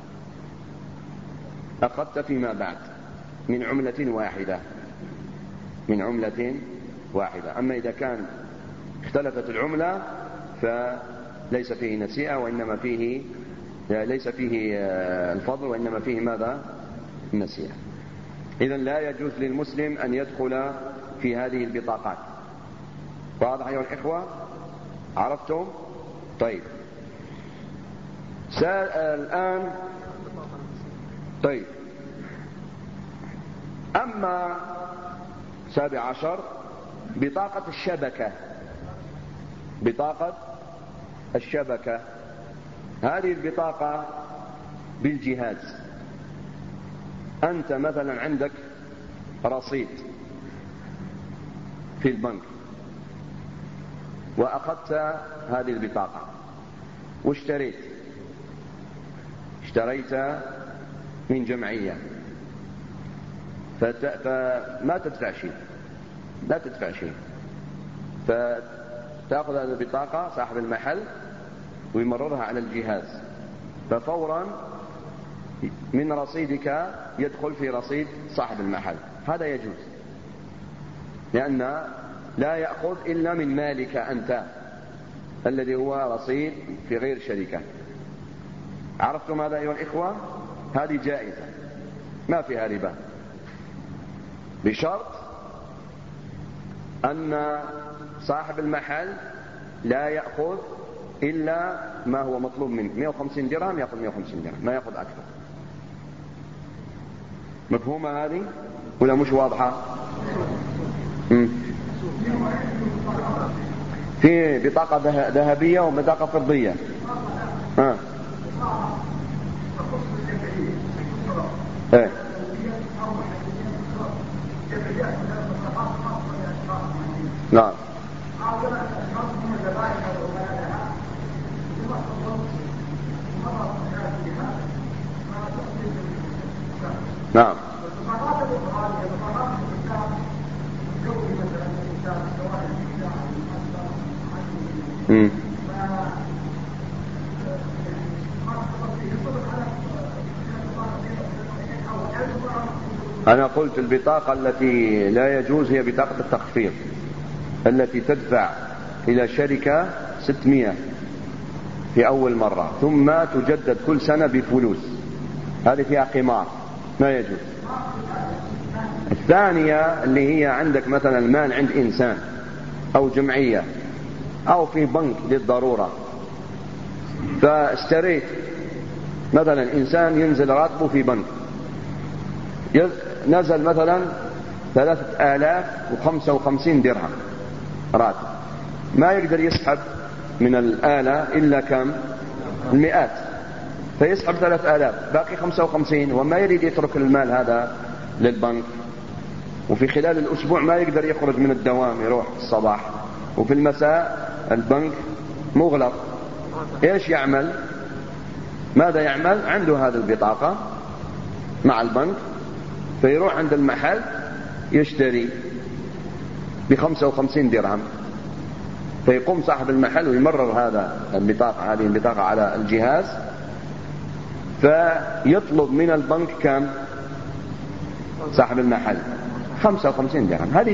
فيما بعد من عملة واحدة، من عملة واحدة. أما إذا كان اختلفت العملة فليس فيه نسيئة، وإنما فيه ليس فيه الفضل، وإنما فيه ماذا؟ النسيئة. إذن لا يجوز للمسلم أن يدخل في هذه البطاقات. واضح أيها الإخوة؟ عرفتم؟ طيب، الآن طيب، أما 17 بطاقة الشبكة. بطاقة الشبكة هذه البطاقة بالجهاز، أنت مثلا عندك رصيد في البنك وأخذت هذه البطاقة واشتريت من جمعية، فما تدفع شيء، لا تدفع شيء، فتأخذ هذه البطاقة صاحب المحل ويمررها على الجهاز، ففورا من رصيدك يدخل في رصيد صاحب المحل. هذا يجوز، لأن لا يأخذ إلا من مالك أنت الذي هو رصيد في غير شركة. عرفتم هذا أيها الإخوة؟ هذه جائزة ما فيها ربا، بشرط أن صاحب المحل لا يأخذ إلا ما هو مطلوب منه. 150 درهم يأخذ 150 درهم، ما يأخذ أكثر. مفهومة هذه ولا مش واضحة؟ في بطاقة ذهبية وبطاقة فضية. ايه نعم. نعم. أنا قلت البطاقة التي لا يجوز هي بطاقة التخفيض التي تدفع إلى شركة 600 في أول مرة ثم تجدد كل سنة بفلوس، هذه فيها قمار، ما يجوز. الثانية اللي هي عندك مثلا المال عند إنسان أو جمعية أو في بنك للضرورة، فاشتريت مثلا إنسان ينزل راتبه في بنك، نزل مثلا 3055 درهم راتب، ما يقدر يسحب من الآلة إلا كم؟ المئات، فيسحب 3000 باقي 55، وما يريد يترك المال هذا للبنك، وفي خلال الأسبوع ما يقدر يخرج من الدوام، يروح الصباح وفي المساء البنك مغلق. إيش يعمل؟ ماذا يعمل؟ عنده هذه البطاقة مع البنك، فيروح عند المحل يشتري ب55 درهم، فيقوم صاحب المحل ويمرر هذه البطاقة على الجهاز، فيطلب من البنك كم؟ صاحب المحل 55 درهم. هذه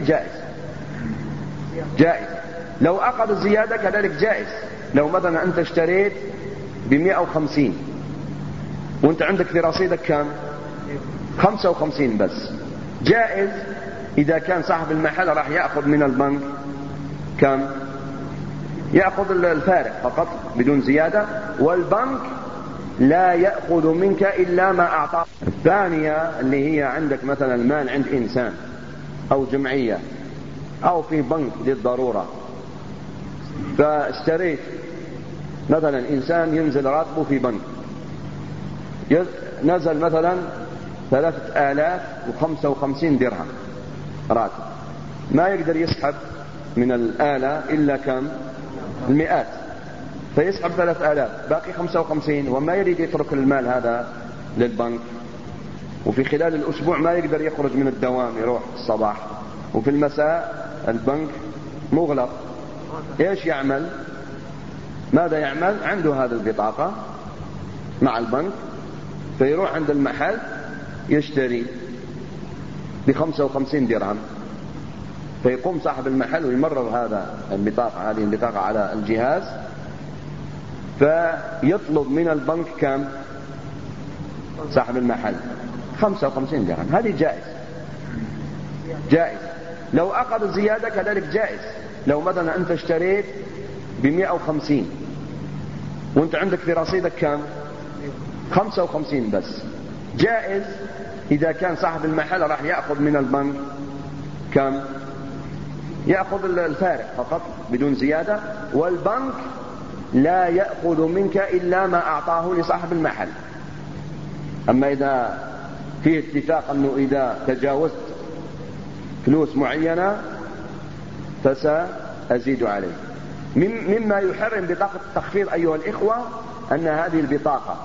جائز. لو أخذ الزيادة كذلك جائز. لو مثلا أنت اشتريت ب150 وأنت عندك في رصيدك كم؟ 55 بس، جائز إذا كان صاحب المحل راح يأخذ من البنك كم؟ يأخذ الفارق فقط بدون زيادة، والبنك لا يأخذ منك إلا ما أعطاه. الثانية اللي هي عندك مثلا المال عند إنسان أو جمعية أو في بنك للضرورة، فاشتريت مثلا إنسان ينزل راتبه في بنك، نزل مثلا 3055 درهم راتب، ما يقدر يسحب من الآلة إلا كم؟ المئات، فيسحب 3000 باقي 55، وما يريد يترك المال هذا للبنك، وفي خلال الأسبوع ما يقدر يخرج من الدوام، يروح الصباح وفي المساء البنك مغلق. إيش يعمل؟ ماذا يعمل؟ عنده هذه البطاقة مع البنك، فيروح عند المحل يشتري ب55 درهم، فيقوم صاحب المحل ويمرر هذه البطاقة على الجهاز، فيطلب من البنك كم؟ صاحب المحل 55 درهم. هذه جائز. لو أخذ الزيادة كذلك جائز. لو مثلا أنت اشتريت ب150 وأنت عندك في رصيدك كم؟ 55 بس، جائز إذا كان صاحب المحل راح يأخذ من البنك كم؟ يأخذ الفارق فقط بدون زيادة، والبنك لا يأخذ منك إلا ما أعطاه لصاحب المحل. أما إذا فيه اتفاق أنه إذا تجاوزت فلوس معينة فسأزيد عليه. مما يحرم بطاقة التخفيض أيها الإخوة أن هذه البطاقة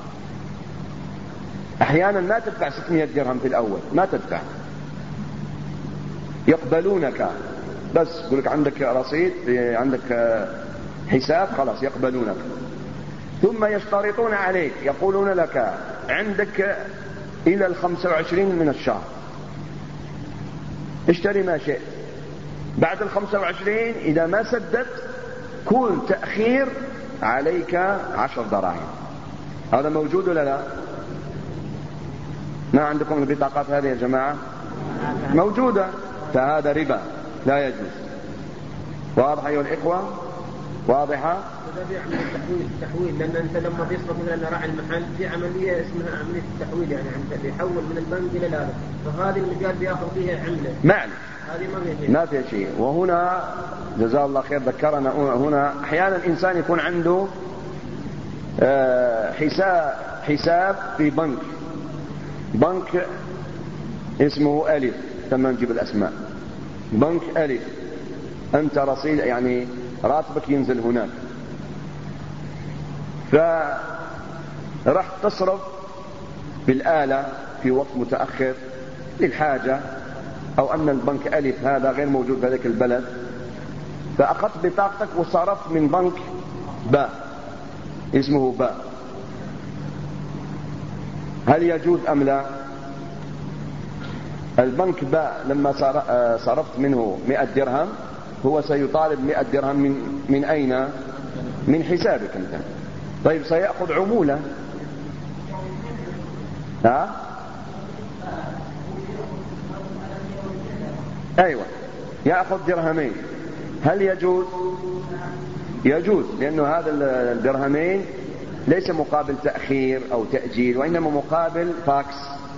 أحيانا ما تدفع 600 درهم في الأول، ما تدفع، يقبلونك بس، يقول لك عندك رصيد، عندك حساب، خلاص يقبلونك. ثم يشترطون عليك، يقولون لك عندك إلى 25 من الشهر اشتري ما شئت. بعد 25 إذا ما سددت كل تأخير عليك 10 دراهم. هذا موجود ولا لا؟ ما عندكم البطاقات هذه يا جماعة؟ موجودة. فهذا ربا لا يجوز. واضح أيها الإخوة؟ واضحة؟ هذا في عملية التحويل، لأن أنت لما بيصرف مثلا راعي المحل في عملية اسمها عملية التحويل، يعني أنت بيحول من البنك إلى الآلة، فهذه المجال بيأخذ فيها عملة. معنى هذه ما فيها شيء. وهنا جزاه الله خير ذكرنا هنا أحيانا الإنسان يكون عنده حساب في بنك اسمه ألف، ثم نجيب الأسماء. بنك ألف، أنت رصيد يعني راتبك ينزل هناك، فرح تصرف بالآلة في وقت متأخر للحاجة، أو أن البنك ألف هذا غير موجود في ذلك البلد، فأخذت بطاقتك وصرفت من بنك باء اسمه باء، هل يجوز أم لا؟ البنك باء لما صرفت منه 100 درهم هو سيطالب 100 درهم من أين؟ من حسابك أنت. طيب سيأخذ عمولة، أيوة، يأخذ درهمين. هل يجوز؟ يجوز، لأنه هذا الدرهمين ليس مقابل تأخير أو تأجيل، وإنما مقابل فاكس.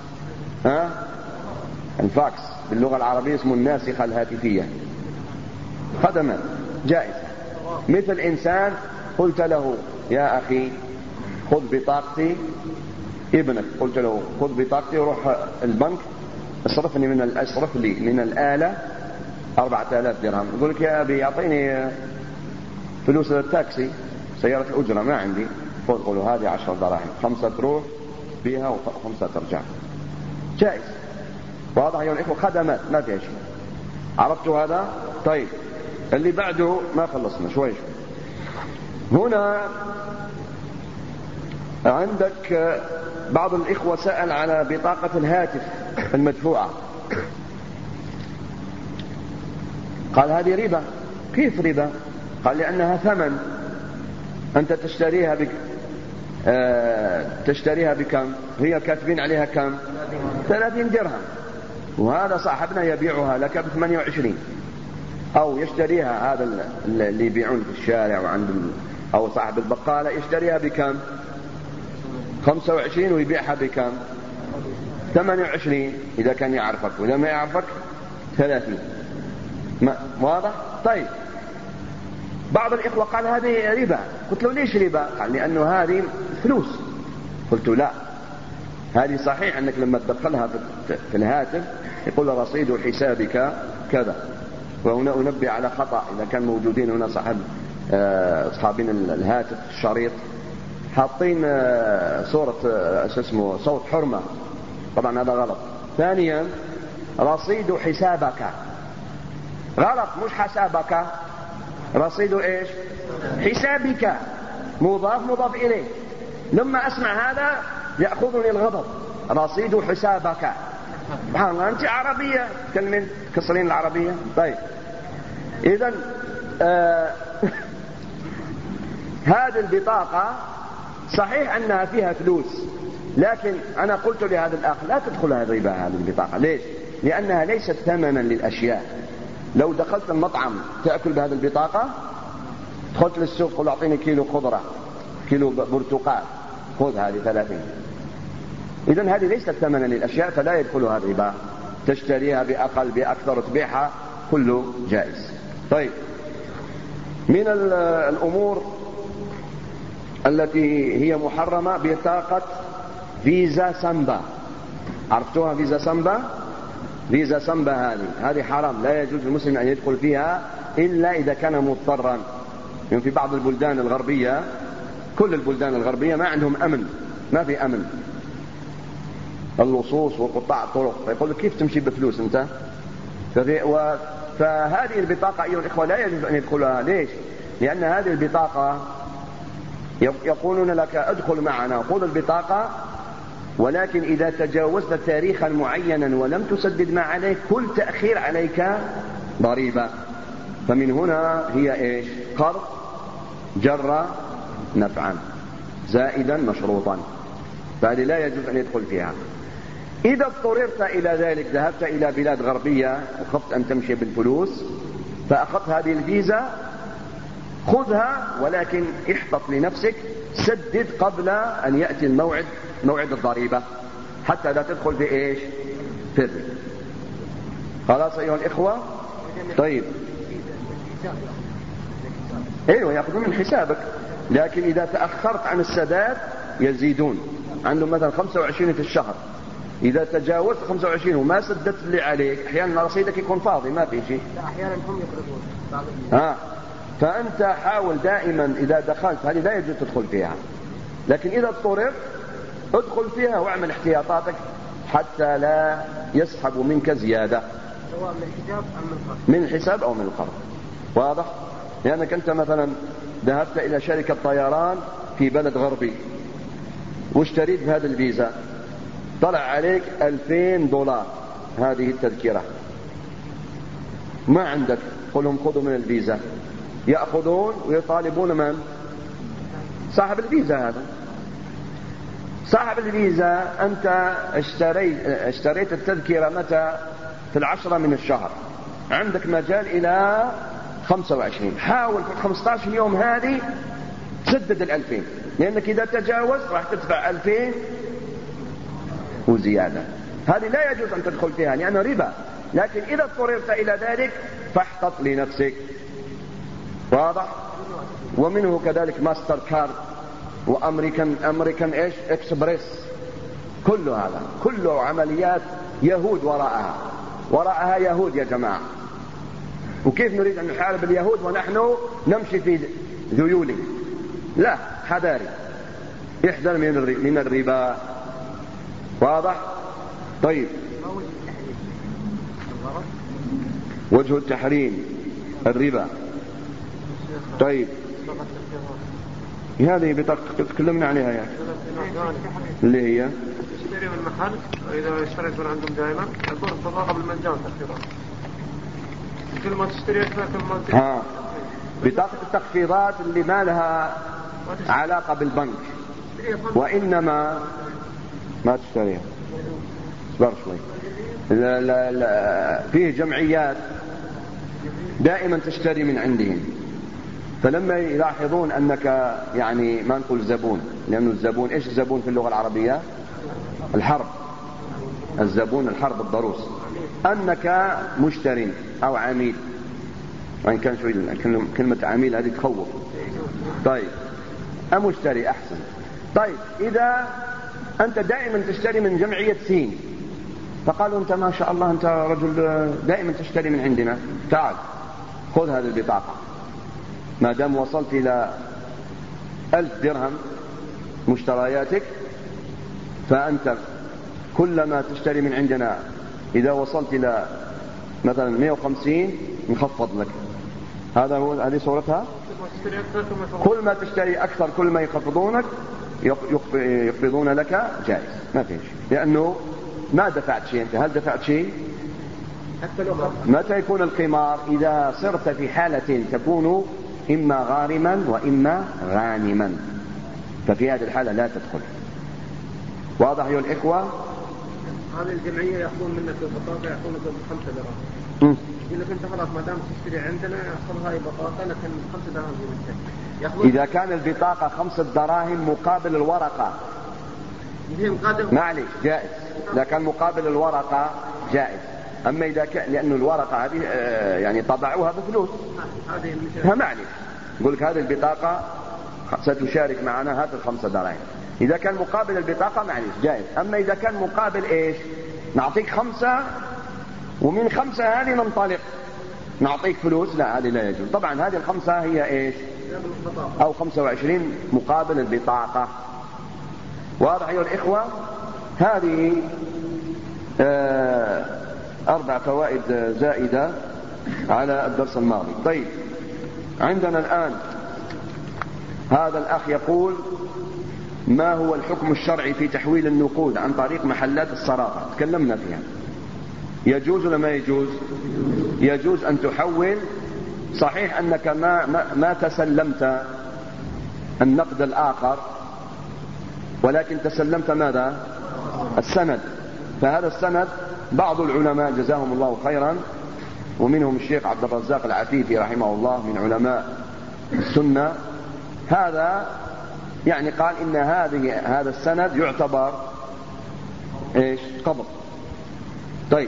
الفاكس باللغة العربية اسمه الناسخة الهاتفية. خدمات جائزة. مثل إنسان قلت له يا أخي خذ بطاقتي، ابنك قلت له خذ بطاقتي وروح البنك اصرف لي من الآلة 4000 درهم. يقول لك يا أبي أعطيني فلوس التاكسي، سيارة الأجرة ما عندي. قل له هذه 10 دراهم، 5 تروح بها و5 ترجع. جائز. واضح يا الإخوة؟ خدمات ما فيها شيء. عرفتوا هذا؟ طيب اللي بعده ما خلصنا، شوي. هنا عندك بعض الإخوة سأل على بطاقة الهاتف المدفوعة، قال هذه ربا. كيف ربا؟ قال لأنها ثمن، أنت تشتريها بكم؟ هي كاتبين عليها كم؟ 30 درهم، وهذا صاحبنا يبيعها لك ب 28، أو يشتريها هذا اللي يبيعون في الشارع وعند أو صاحب البقالة يشتريها بكم؟ 25 ويبيعها بكم؟ 28 إذا كان يعرفك، وإذا ما يعرفك 30. واضح؟ طيب بعض الإخوة قال هذه ربا. قلت له ليش ربا؟ قال لأنه هذه فلوس. قلت لا، هذه صحيح أنك لما تدخلها في الهاتف يقول رصيد حسابك كذا. وهنا أنبه على خطأ، إذا كان موجودين هنا أصحابين الهاتف الشريط حاطين صورة صوت حرمة، طبعا هذا غلط. ثانيا رصيد حسابك، غلط، مش حسابك، رصيد ايش؟ حسابك، مضاف إليه. لما أسمع هذا يأخذني الغضب. رصيد حسابك، سبحان الله، أنت عربية تكلمين كسرين العربية. طيب إذن هذه البطاقة صحيح أنها فيها فلوس، لكن أنا قلت لهذا الأخ لا تدخل هذه الربا هذه البطاقة. ليش؟ لأنها ليست ثمنا للأشياء. لو دخلت المطعم تأكل بهذه البطاقة، دخلت للسوق قل أعطيني كيلو خضرة، كيلو برتقال، خذ هذه 30. إذن هذه ليست ثمنا للأشياء، فلا يدخل هذا الربا. تشتريها بأقل بأكثر تبيعها كله جائز. طيب من الأمور التي هي محرمة بطاقة فيزا سامبا. عرفتوها فيزا سامبا؟ فيزا سامبا هذه حرام، لا يجوز للمسلم أن يدخل فيها إلا إذا كان مضطرا. يعني في بعض البلدان الغربية، كل البلدان الغربية ما عندهم أمن، ما في أمن، اللصوص وقطاع الطرق، فيقول لك كيف تمشي بفلوس أنت؟ فهذه البطاقة أيها الإخوة لا يجوز أن يدخلها. ليش؟ لأن هذه البطاقة يقولون لك ادخل معنا خذ البطاقة، ولكن إذا تجاوزت تاريخا معينا ولم تسدد ما عليك كل تأخير عليك ضريبة. فمن هنا هي إيش؟ قرض جر نفعا زائدا مشروطا، فهذه لا يجوز أن يدخل فيها. إذا اضطررت إلى ذلك، ذهبت إلى بلاد غربية وخفت أن تمشي بالفلوس فأخذت هذه الفيزا، خذها، ولكن احتط لنفسك، سدد قبل أن يأتي موعد الضريبة حتى لا تدخل في إيش؟ في الربا. خلاص أيها الإخوة؟ طيب ايوه ياخذون من حسابك، لكن اذا تاخرت عن السداد يزيدون، عندهم مثلا 25 في الشهر، اذا تجاوزت 25 وما سددت اللي عليك احيانا رصيدك يكون فاضي ما في شيء. احيانا هم يقرضون. فانت حاول دائما اذا دخلت، هذه لا يجوز تدخل فيها، لكن اذا اضطررت ادخل فيها واعمل احتياطاتك حتى لا يسحبوا منك زياده، سواء من الحساب أم من القرض، من الحساب او من القرض. واضح؟ لأنك أنت مثلا ذهبت إلى شركة طيران في بلد غربي واشتريت بهذا الفيزا، طلع عليك $2000 هذه التذكرة، ما عندك، قلهم خذوا من الفيزا، يأخذون ويطالبون من؟ صاحب الفيزا. هذا صاحب الفيزا أنت اشتريت التذكرة متى؟ في 10 من الشهر، عندك مجال إلى 25، حاول في 15 يوم هذه تسدد 2000، لأنك إذا تجاوز راح تدفع 2000 وزيادة. هذه لا يجوز أن تدخل فيها لأنه ربا، لكن إذا اضطررت إلى ذلك فاحتط لنفسك. واضح؟ ومنه كذلك ماستر كارد وأمريكان إيش إكسبريس، كل هذا كله عمليات يهود وراءها يهود يا جماعة. وكيف نريد أن نحارب اليهود ونحن نمشي في ذيول؟ لا، حذاري، احذر من الربا. واضح؟ طيب، وجه التحريم الربا. طيب، هذه بطاقة تكلمنا عليها يعني، اللي هي تشتري من محل، وإذا اشتريت من عندهم دائما يكون البطاقة بالمجان تخفيضات، كل ما تشتري أكثر كل ما بطاقة التخفيضات اللي ما لها علاقة بالبنك، وإنما ما تشتريها. اصبر شوي. لا فيه جمعيات دائما تشتري من عندهم، فلما يلاحظون أنك يعني ما نقول زبون، لأنه الزبون إيش الزبون في اللغة العربية؟ الحرب، الزبون الحرب الضروس، أنك مشتري أو عميل، وإن كان شوي كلمة عميل هذه تخوف. طيب، مشتري أحسن. طيب، إذا أنت دائما تشتري من جمعية سين، فقالوا أنت ما شاء الله أنت رجل دائما تشتري من عندنا، تعال خذ هذه البطاقة، ما دام وصلت إلى 1000 درهم مشترياتك، فأنت كلما تشتري من عندنا إذا وصلت إلى مثلا 150 نخفض لك. هذه صورتها. كل ما تشتري أكثر كل ما يخفضونك، يخفضون لك جائز، ما فيش، لأنه ما دفعت شيء. أنت هل دفعت شيء؟ متى يكون القمار؟ إذا صرت في حالة تكون إما غارما وإما غانما، ففي هذه الحالة لا تدخل. واضح يا الإخوة؟ هذه الجمعية يأخذون منك البطاقة، يأخذونك ب5 دراهم. يقول لك أنت خلاص ما دام تشتري عندنا أخذ هاي البطاقة لكن 5 دراهم زي. إذا كان البطاقة 5 دراهم مقابل الورقة معلش جائز، إذا كان مقابل الورقة جائز. أما إذا كان لأنه الورقة هذه يعني طبعوها بفلوس، معلش يقول لك هذه البطاقة ستشارك معنا، هات 5 دراهم. إذا كان مقابل البطاقة معلش جائز. أما إذا كان مقابل إيش؟ نعطيك 5 ومن 5 هذه ننطلق نعطيك فلوس، لا هذه لا يجوز. طبعا هذه ال5 هي إيش؟ أو 25 مقابل البطاقة. واضح أيها الإخوة؟ هذه 4 فوائد زائدة على الدرس الماضي. طيب، عندنا الآن هذا الأخ يقول: ما هو الحكم الشرعي في تحويل النقود عن طريق محلات الصرافة؟ تكلمنا فيها. يجوز ولا ما يجوز؟ يجوز أن تحول. صحيح أنك ما تسلمت النقد الآخر، ولكن تسلمت ماذا؟ السند. فهذا السند بعض العلماء جزاهم الله خيرا، ومنهم الشيخ عبد الرزاق العفيفي رحمه الله من علماء السنة، هذا يعني قال إن هذا السند يعتبر إيش؟ قبض. طيب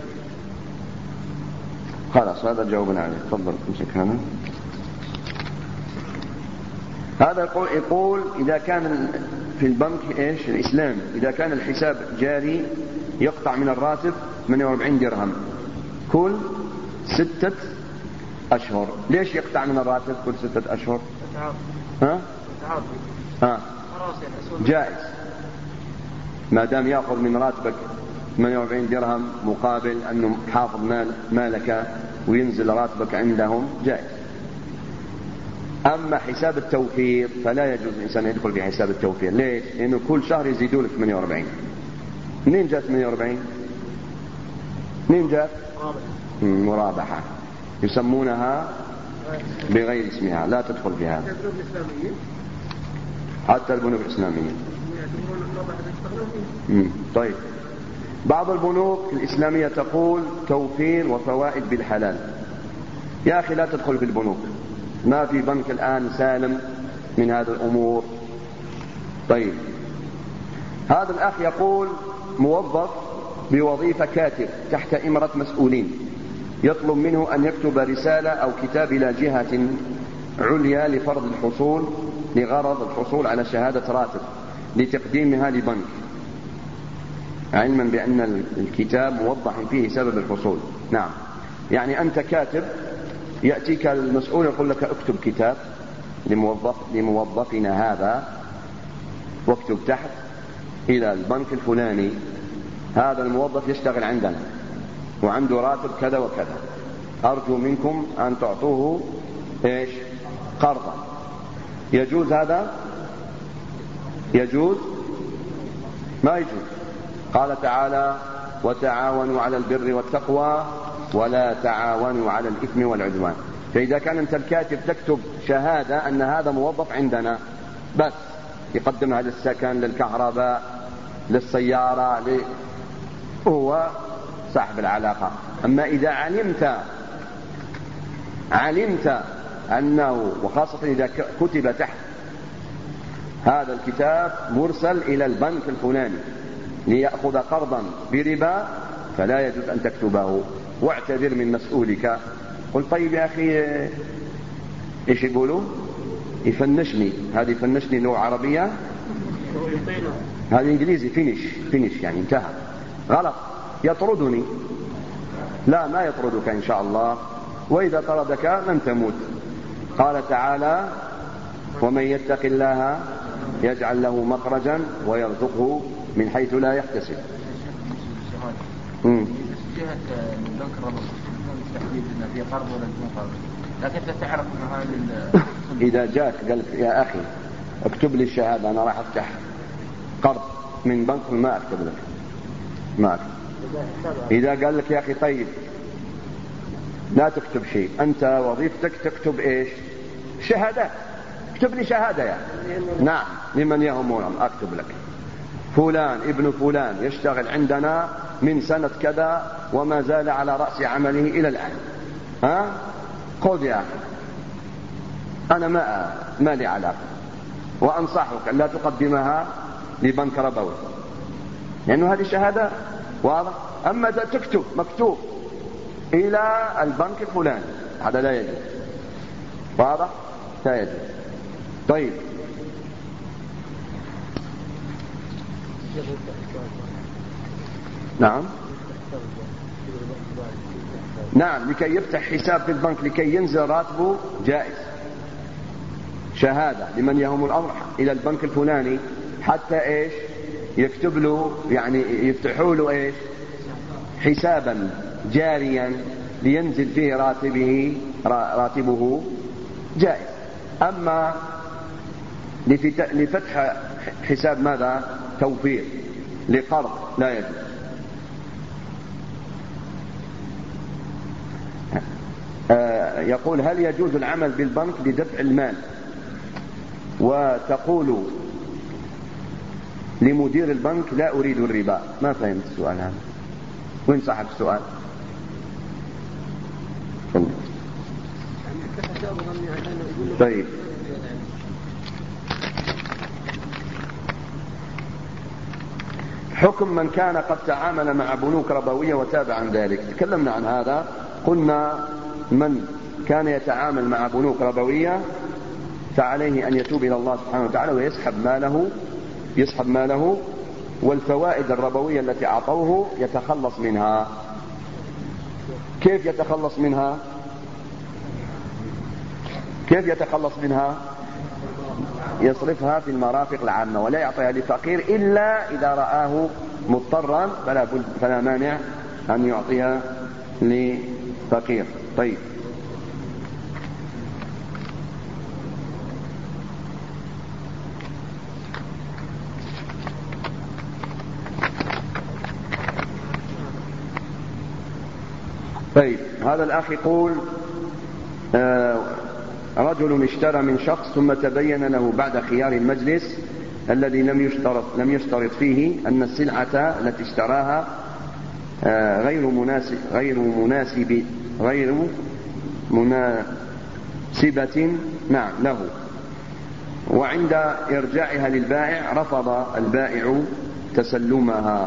خلاص، هذا جاوبنا عليه. تفضل امسك هذا. هذا يقول إذا كان في البنك إيش الإسلام، إذا كان الحساب جاري يقطع من الراتب 48 درهم كل 6 أشهر. ليش يقطع من الراتب كل 6 أشهر؟ جائز ما دام يأخذ من راتبك 48 درهم مقابل أنه حافظ مالك وينزل راتبك عندهم، جائز. أما حساب التوفير فلا يجوز الإنسان يدخل في حساب التوفير. ليش؟ لأنه كل شهر يزيدوا لك 48. منين جاء 48؟ منين جاء؟ مرابحة، يسمونها بغير اسمها، لا تدخل في هذا. حتى البنوك الإسلامية. طيب، بعض البنوك الإسلامية تقول توفير وفوائد بالحلال. يا أخي لا تدخل في البنوك، ما في بنك الآن سالم من هذه الأمور. طيب، هذا الأخ يقول موظف بوظيفة كاتب تحت إمرة مسؤولين، يطلب منه أن يكتب رسالة أو كتاب إلى جهة عليا لغرض الحصول على شهادة راتب لتقديمها لبنك، علما بأن الكتاب موضح فيه سبب الحصول. نعم، يعني أنت كاتب، يأتيك المسؤول يقول لك اكتب كتاب لموظفنا هذا، واكتب تحت إلى البنك الفلاني، هذا الموظف يشتغل عندنا وعنده راتب كذا وكذا، أرجو منكم أن تعطوه إيش؟ قرضا. يجوز هذا؟ يجوز؟ ما يجوز. قال تعالى: وتعاونوا على البر والتقوى ولا تعاونوا على الإثم والعدوان. فإذا كان أنت الكاتب تكتب شهادة أن هذا موظف عندنا بس يقدمها للسكن، للكهرباء، للسيارة، هو صاحب العلاقة. أما إذا علمت أنه، وخاصة إذا كتب تحت هذا الكتاب مرسل إلى البنك الفلاني ليأخذ قرضا بربا، فلا يجوز أن تكتبه، واعتذر من مسؤولك. قل طيب يا أخي، إيش يقولوا؟ يفنشني، هذه يفنشني لغة عربية، هذا إنجليزي فينيش يعني انتهى. غلط، يطردني. لا، ما يطردك إن شاء الله، وإذا طردك لن تموت. قال تعالى: ومن يتق الله يجعل له مخرجا ويرزقه من حيث لا يحتسب. جهة البنك الربوي تحديد أن في قرض ولا بدون قرض، لكن تعرف أن هذا إذا جاك قال لك يا أخي اكتب لي الشهادة، أنا راح أفتح قرض من بنك، ما أكتب لك، ما أكتب. إذا قال لك يا أخي طيب لا تكتب شيء، أنت وظيفتك تكتب إيش؟ شهادات. اكتب لي شهادة يعني. نعم، لمن يهمهم أكتب لك فلان ابن فلان يشتغل عندنا من سنة كذا وما زال على رأس عمله إلى الآن. خذ يا أخي، أنا ما لي علاقة، وأنصحك أن لا تقدمها لبنك ربوي، لأنه هذه شهادة واضح. أما تكتب مكتوب إلى البنك الفلاني، هذا لا يجوز. واضح؟ لا يجوز. طيب، نعم لكي يفتح حساب في البنك لكي ينزل راتبه جائز، شهادة لمن يهم الأمر إلى البنك الفلاني حتى إيش يكتب له، يعني يفتحوا له إيش حسابا جاريا لينزل فيه راتبه جائز. أما لفتح حساب ماذا توفير لقرض لا يجوز. يقول هل يجوز العمل بالبنك لدفع المال وتقول لمدير البنك لا أريد الربا؟ ما فهمت السؤال هذا، وين صاحب السؤال؟ طيب حكم من كان قد تعامل مع بنوك ربوية وتاب عن ذلك. تكلمنا عن هذا، قلنا من كان يتعامل مع بنوك ربوية فعليه أن يتوب إلى الله سبحانه وتعالى ويسحب ماله والفوائد الربوية التي أعطوه يتخلص منها. كيف يتخلص منها؟ يصرفها في المرافق العامة ولا يعطيها لفقير إلا إذا رآه مضطرا فلا مانع أن يعطيها لفقير. طيب هذا الأخ يقول رجل اشترى من شخص ثم تبين له بعد خيار المجلس الذي لم يشترط فيه أن السلعة التي اشتراها غير مناسبة له، وعند إرجاعها للبائع رفض البائع تسلمها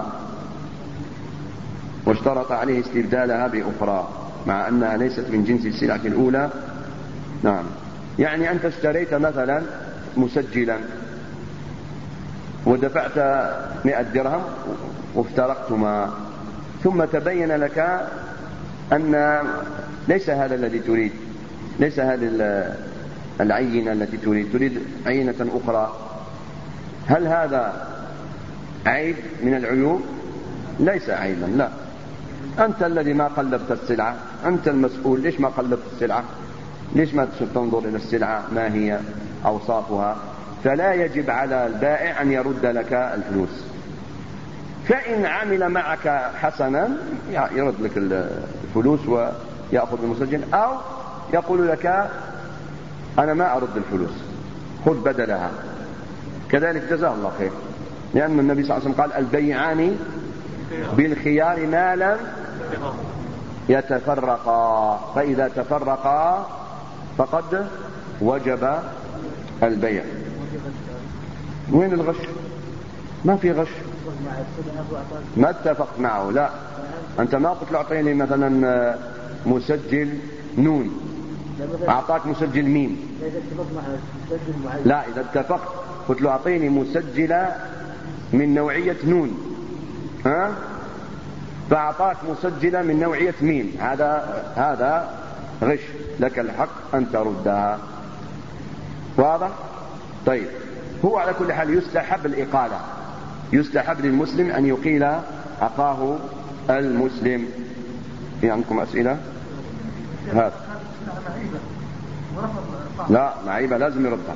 واشترط عليه استبدالها بأخرى مع أنها ليست من جنس السلعة الأولى. نعم، يعني أنت اشتريت مثلا مسجلا ودفعت 100 درهم وافترقتما، ثم تبين لك أن ليس هذا الذي تريد، ليس هذه العينة التي تريد عينة أخرى. هل هذا عيب من العيوب؟ ليس عيبا، لا. أنت الذي ما قلبت السلعة، أنت المسؤول. ليش ما قلبت السلعة؟ ليش ما تنظر إلى السلعة ما هي أوصافها؟ فلا يجب على البائع أن يرد لك الفلوس. فإن عمل معك حسنا يرد لك الفلوس ويأخذ المسجل، أو يقول لك أنا ما أرد الفلوس، خذ بدلها. كذلك جزاه الله خير، لأن النبي صلى الله عليه وسلم قال البيعان بالخيار ما لم يتفرقا، فإذا تفرقا فقد وجب البيع. وين الغش؟ ما في غش، ما اتفقت معه. لا، أنت ما قلت له أعطيني مثلا مسجل نون، أعطاك مسجل ميم. لا، إذا اتفقت قلت له أعطيني مسجلة من نوعية نون، فأعطاك مسجلة من نوعية ميم، هذا غش، لك الحق أن تردها. واضح؟ طيب، هو على كل حال يستحب الإقالة، يستحب للمسلم أن يقيل أخاه المسلم. في عندكم أسئلة؟ هذا لا، معيبة لازم يردها.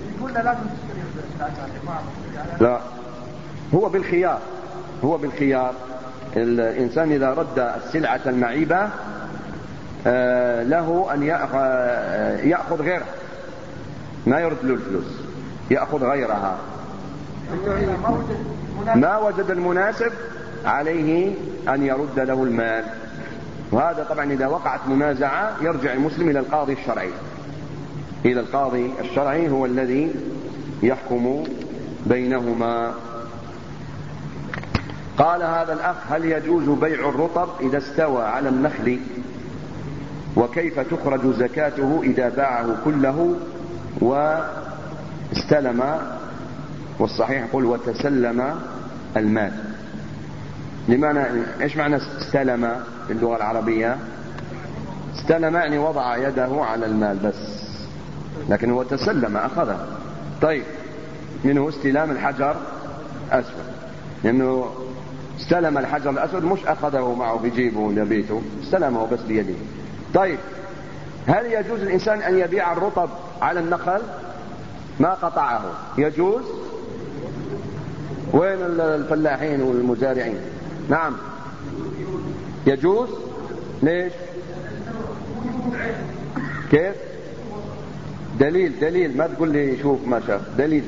لا، هو بالخيار. الإنسان إذا رد السلعة المعيبة له أن يأخذ غيرها، ما يرد له الفلوس، يأخذ غيرها. ما وجد المناسب عليه أن يرد له المال. وهذا طبعا إذا وقعت منازعة يرجع المسلم إلى القاضي الشرعي، هو الذي يحكم بينهما. قال هذا الأخ هل يجوز بيع الرطب إذا استوى على النخل؟ وكيف تخرج زكاته إذا باعه كله واستلم؟ والصحيح يقول وتسلم المال. لمعنى إيش معنى استلم في اللغة العربية؟ استلم يعني وضع يده على المال بس، لكن هو تسلم أخذه. طيب منه استلام الحجر أسود، لأنه استلم الحجر الأسود مش أخذه معه في جيبه لبيته، استلمه بس بيده. طيب هل يجوز الإنسان أن يبيع الرطب على النخل ما قطعه؟ يجوز؟ وين الفلاحين والمزارعين؟ نعم يجوز. ليش؟ كيف؟ دليل ما تقول لي شوف ما شاف دليل.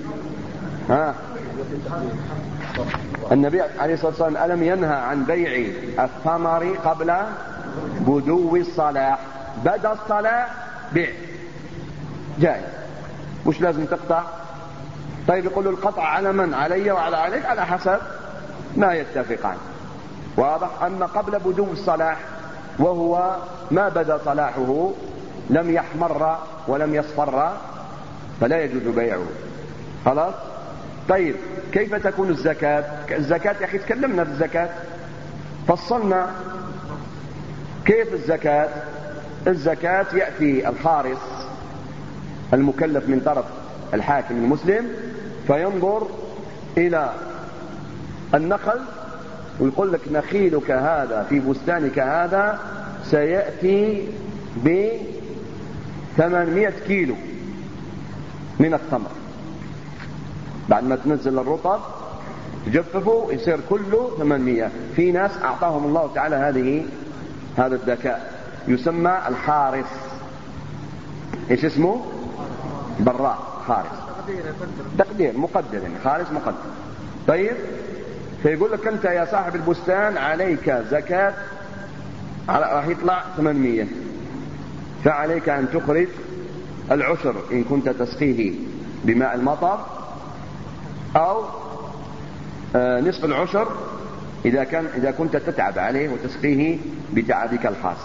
النبي عليه الصلاة والسلام ألم ينهى عن بيع الثمر قبل بدو الصلاح؟ بدا الصلاة بيع جائز، مش لازم تقطع. طيب يقول له القطع على من؟ علي وعلى عليك، على حسب ما يتفقان. واضح؟ أما قبل بدو الصلاح وهو ما بدا صلاحه، لم يحمر ولم يصفر، فلا يجوز بيعه. خلاص؟ طيب كيف تكون الزكاة؟ الزكاة يا أخي تكلمنا في الزكاة، فصلنا كيف الزكاة. الزكاة يأتي الخارص المكلف من طرف الحاكم المسلم فينظر إلى النخل ويقول لك نخيلك هذا في بستانك هذا سيأتي ب 800 كيلو من التمر. بعد ما تنزل الرطب تجففه يصير كله 800. في ناس أعطاهم الله تعالى هذا الذكاء، يسمى الحارس. ايش اسمه؟ براء حارس، تقدير مقدر، يعني حارس مقدر. طيب فيقول لك أنت يا صاحب البستان عليك زكاة راح يطلع 800، فعليك أن تخرج العشر إن كنت تسقيه بماء المطر، أو نصف العشر إذا كنت تتعب عليه وتسقيه بتعبك الخاص.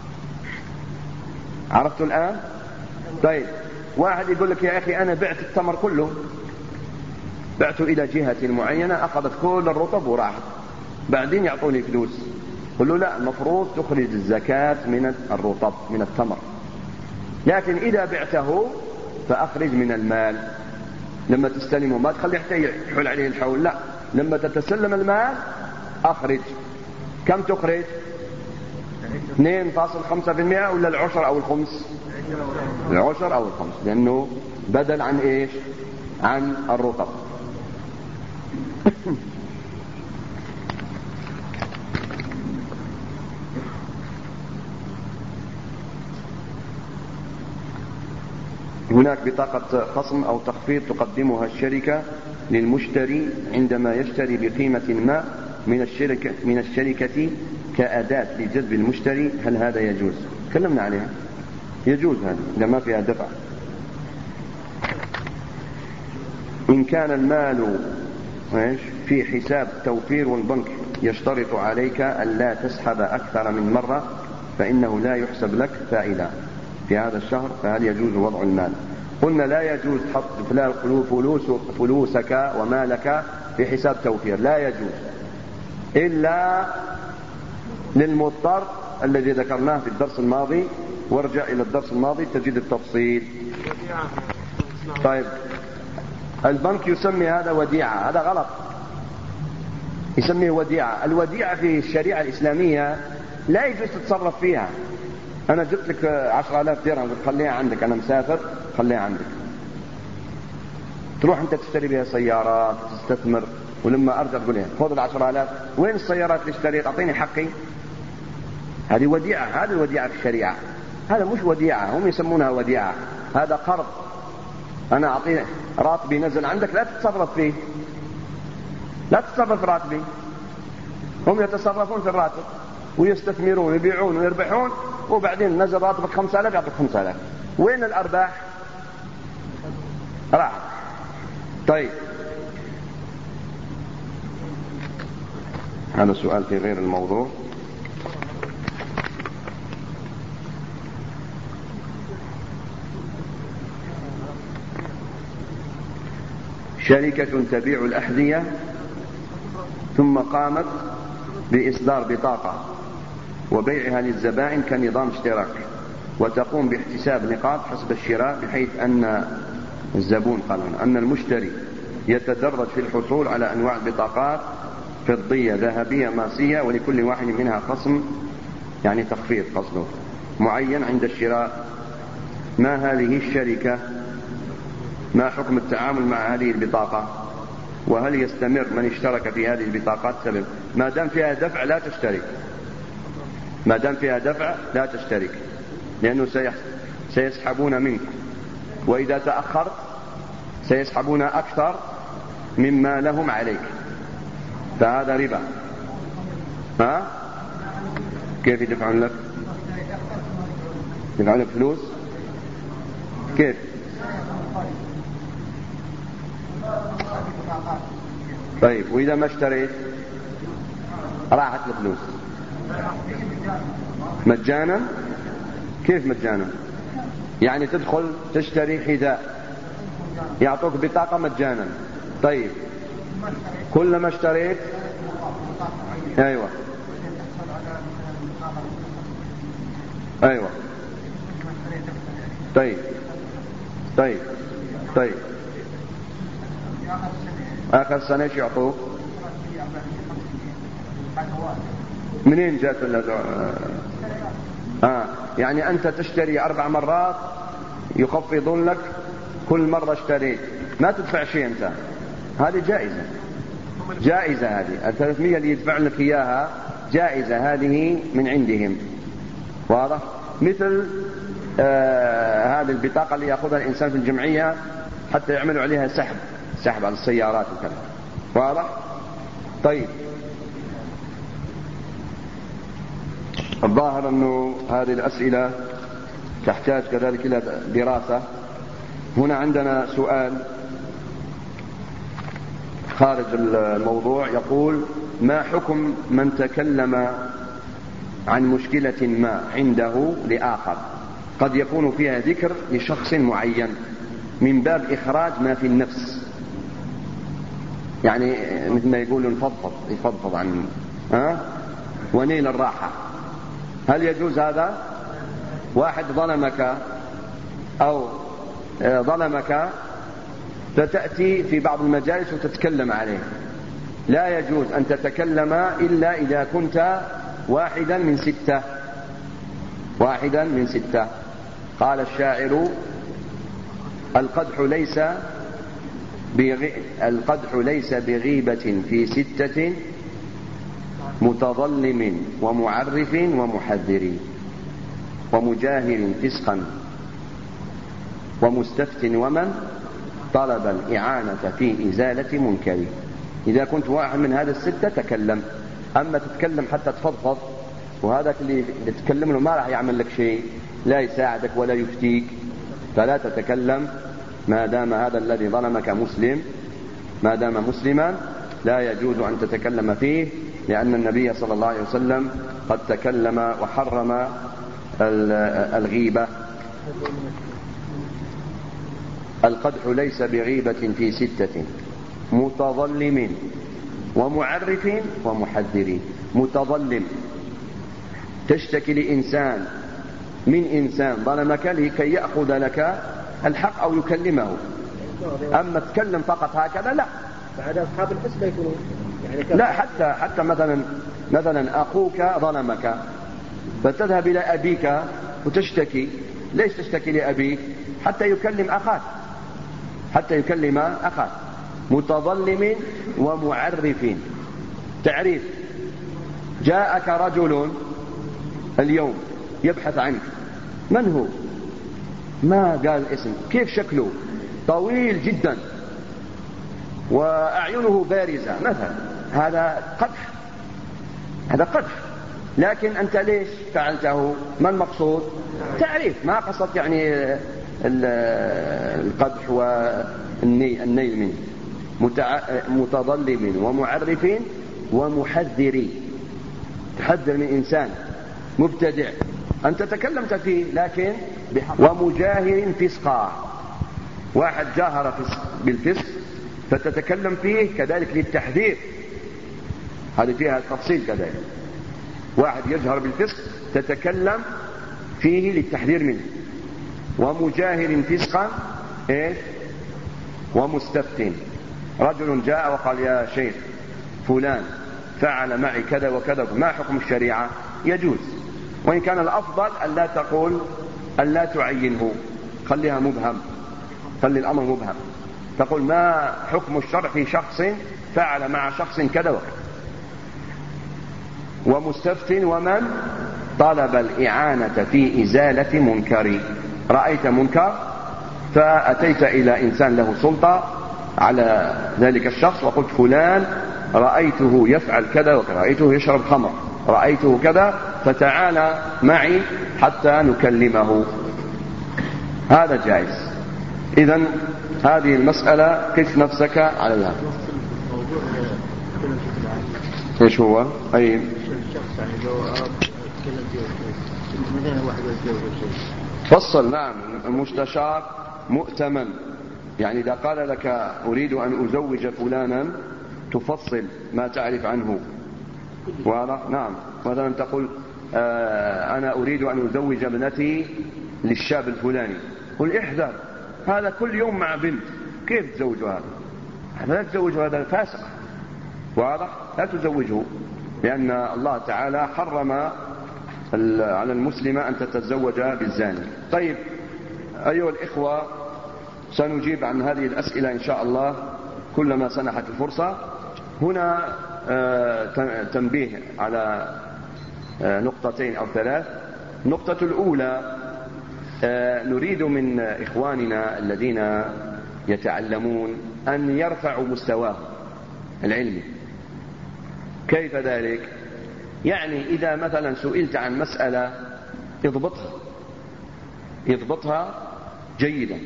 عرفتوا الآن؟ طيب واحد يقول لك يا أخي أنا بعت التمر كله، بعته إلى جهة معينة أخذت كل الرطب وراحت، بعدين يعطوني فلوس. قل له لا، المفروض تخرج الزكاة من الرطب من التمر، لكن إذا بعته فأخرج من المال. لما تستلمه ما تخلي حتى يحول عليه الحول، لا، لما تتسلم المال أخرج. كم تخرج؟ 2.5% ولا العشر أو الخمس؟ العشر أو الخمس، لأنه بدل عن إيش؟ عن الرطب. هناك بطاقة خصم أو تخفيض تقدمها الشركة للمشتري عندما يشتري بقيمة ما من الشركة كأداة لجذب المشتري، هل هذا يجوز؟ تكلمنا عليها، يجوز هذا إذا ما فيها دفع. إن كان المال في حساب توفير والبنك يشترط عليك ألا تسحب أكثر من مرة فإنه لا يحسب لك فائدة في هذا الشهر، فهل يجوز وضع المال؟ قلنا لا يجوز حط فلوسك ومالك في حساب توفير، لا يجوز إلا للمضطر الذي ذكرناه في الدرس الماضي، وارجع إلى الدرس الماضي تجد التفصيل. طيب البنك يسمي هذا وديعة، هذا غلط، يسميه وديعة. الوديعة في الشريعة الإسلامية لا يجوز تتصرف فيها. أنا جبت لك 10,000 درهم قلت خليها عندك، أنا مسافر خليها عندك، تروح أنت تشتري بها سيارات تستثمر، ولما أرجع تقول لي خذ 10,000، وين السيارات اللي اشتريت؟ أعطيني حقي. هذه وديعة، هذه الوديعة في الشريعة. هذا مش وديعة، هم يسمونها وديعة، هذا قرض. أنا أعطيه راتبي نزل عندك لا تتصرف فيه، لا تتصرف في راتبي. هم يتصرفون في الراتب ويستثمرون ويبيعون ويربحون، وبعدين نزل راتبك 5,000 يعطيك 5,000. وين الأرباح؟ راح. طيب هذا سؤال في غير الموضوع. شركة تبيع الأحذية ثم قامت بإصدار بطاقة وبيعها للزبائن كنظام اشتراك، وتقوم باحتساب نقاط حسب الشراء، بحيث أن الزبون أن المشتري يتدرج في الحصول على أنواع البطاقات فضية ذهبية ماسية، ولكل واحد منها خصم، يعني تخفيض قصده معين عند الشراء. ما هذه الشركة؟ ما حكم التعامل مع هذه البطاقة؟ وهل يستمر من اشترك في هذه البطاقات سبب؟ ما دام فيها دفع لا تشترك، ما دام فيها دفع لا تشترك، لأنه سيسحبون منك، وإذا تأخرت سيسحبون أكثر مما لهم عليك، فهذا ربا. ها؟ كيف يدفعون لك؟ يدفعون لك فلوس؟ كيف؟ طيب وإذا ما اشتريت راحت الفلوس مجانا؟ كيف مجانا؟ يعني تدخل تشتري حذاء يعطوك بطاقة مجانا. طيب كلما اشتريت ايوه طيب آخر سنة ايش يعطوك؟ منين جات يعني أنت تشتري 4 مرات يخفضون لك كل مرة اشتريت، ما تدفع شيء أنت. هذه جائزة هذه 300 اللي يدفع لك إياها جائزة، هذه من عندهم. واضح؟ مثل هذه البطاقة اللي يأخذها الإنسان في الجمعية حتى يعملوا عليها سحب على السيارات وكذا. واضح؟ طيب الظاهر أنه هذه الأسئلة تحتاج كذلك إلى دراسة. هنا عندنا سؤال خارج الموضوع، يقول: ما حكم من تكلم عن مشكلة ما عنده لآخر قد يكون فيها ذكر لشخص معين من باب إخراج ما في النفس، يعني مثل ما يقولون يفضفض عن ونيل الراحة؟ هل يجوز هذا؟ واحد ظلمك فتأتي في بعض المجالس وتتكلم عليه، لا يجوز أن تتكلم إلا إذا كنت واحدا من 6. قال الشاعر: القدح ليس بغيبة في 6، متظلم ومعرف ومحذر ومجاهر فسقا ومستفت ومن طلب الإعانة في إزالة منكر. إذا كنت واحد من هذا 6 تكلم. أما تتكلم حتى تفضفض، وهذاك اللي تتكلم له ما راح يعمل لك شيء، لا يساعدك ولا يفتيك، فلا تتكلم ما دام هذا الذي ظلمك ما دام مسلما لا يجوز أن تتكلم فيه، لأن النبي صلى الله عليه وسلم قد تكلم وحرم الغيبة. القدح ليس بغيبة في 6، متظلم ومعرف ومحذر. متظلم، تشتكي لإنسان من إنسان ظلمك لكي يأخذ لك الحق أو يكلمه. أما تكلم فقط هكذا لا. بعد أصحاب الحسبة يكونوا لا، حتى مثلا أخوك ظلمك فتذهب إلى أبيك وتشتكي. ليش تشتكي لأبيك؟ حتى يكلم أخاك. متظلم ومعرف. تعريف: جاءك رجل اليوم يبحث عنك، من هو؟ ما قال اسم. كيف شكله؟ طويل جدا وأعينه بارزة مثلا. هذا قدح. لكن أنت ليش فعلته؟ ما المقصود؟ تعريف، ما قصدت يعني القدح والنيل منه. متظلم ومعرف ومحذر. تحذر من إنسان مبتدع أنت تكلمت فيه لكن ومجاهر فسقا. واحد جاهر بالفسق فتتكلم فيه كذلك للتحذير، هذه فيها تفصيل كذلك. واحد يجهر بالفسق تتكلم فيه للتحذير منه. ومجاهر فسقا إيش؟ ومستفتٍ. رجل جاء وقال يا شيخ فلان فعل معي كذا وكذا، ما حكم الشريعة؟ يجوز، وإن كان الأفضل ألا تقول، ألا تعينه، خليها مبهم، خلي الأمر مبهم. تقول ما حكم الشرع في شخص فعل مع شخص كذا وكذا. ومستفت ومن طلب الإعانة في إزالة منكر. رأيت منكر فأتيت إلى إنسان له سلطة على ذلك الشخص وقلت فلان رأيته يفعل كذا وكذا، رأيته يشرب خمر، رأيته كذا، فتعالى معي حتى نكلمه، هذا جائز. إذن هذه المسألة قف نفسك عليها. ايش هو؟ اي فصل. نعم، المستشار مؤتمن، يعني إذا قال لك أريد أن أزوج فلانا تفصل ما تعرف عنه. واضح؟ نعم. مثلا تقول أنا أريد أن أزوج ابنتي للشاب الفلاني، قل احذر، هذا كل يوم مع بنت، كيف تزوج هذا؟ لا تزوج هذا الفاسق. واضح؟ لا تزوجه، لأن الله تعالى حرم على المسلمة أن تتزوج بالزاني. طيب أيها الإخوة، سنجيب عن هذه الأسئلة إن شاء الله كلما سنحت الفرصة. هنا تنبيه على نقطتين أو ثلاث. النقطة الأولى، نريد من إخواننا الذين يتعلمون أن يرفعوا مستواه العلمي. كيف ذلك؟ يعني إذا مثلا سئلت عن مسألة اضبطها جيدا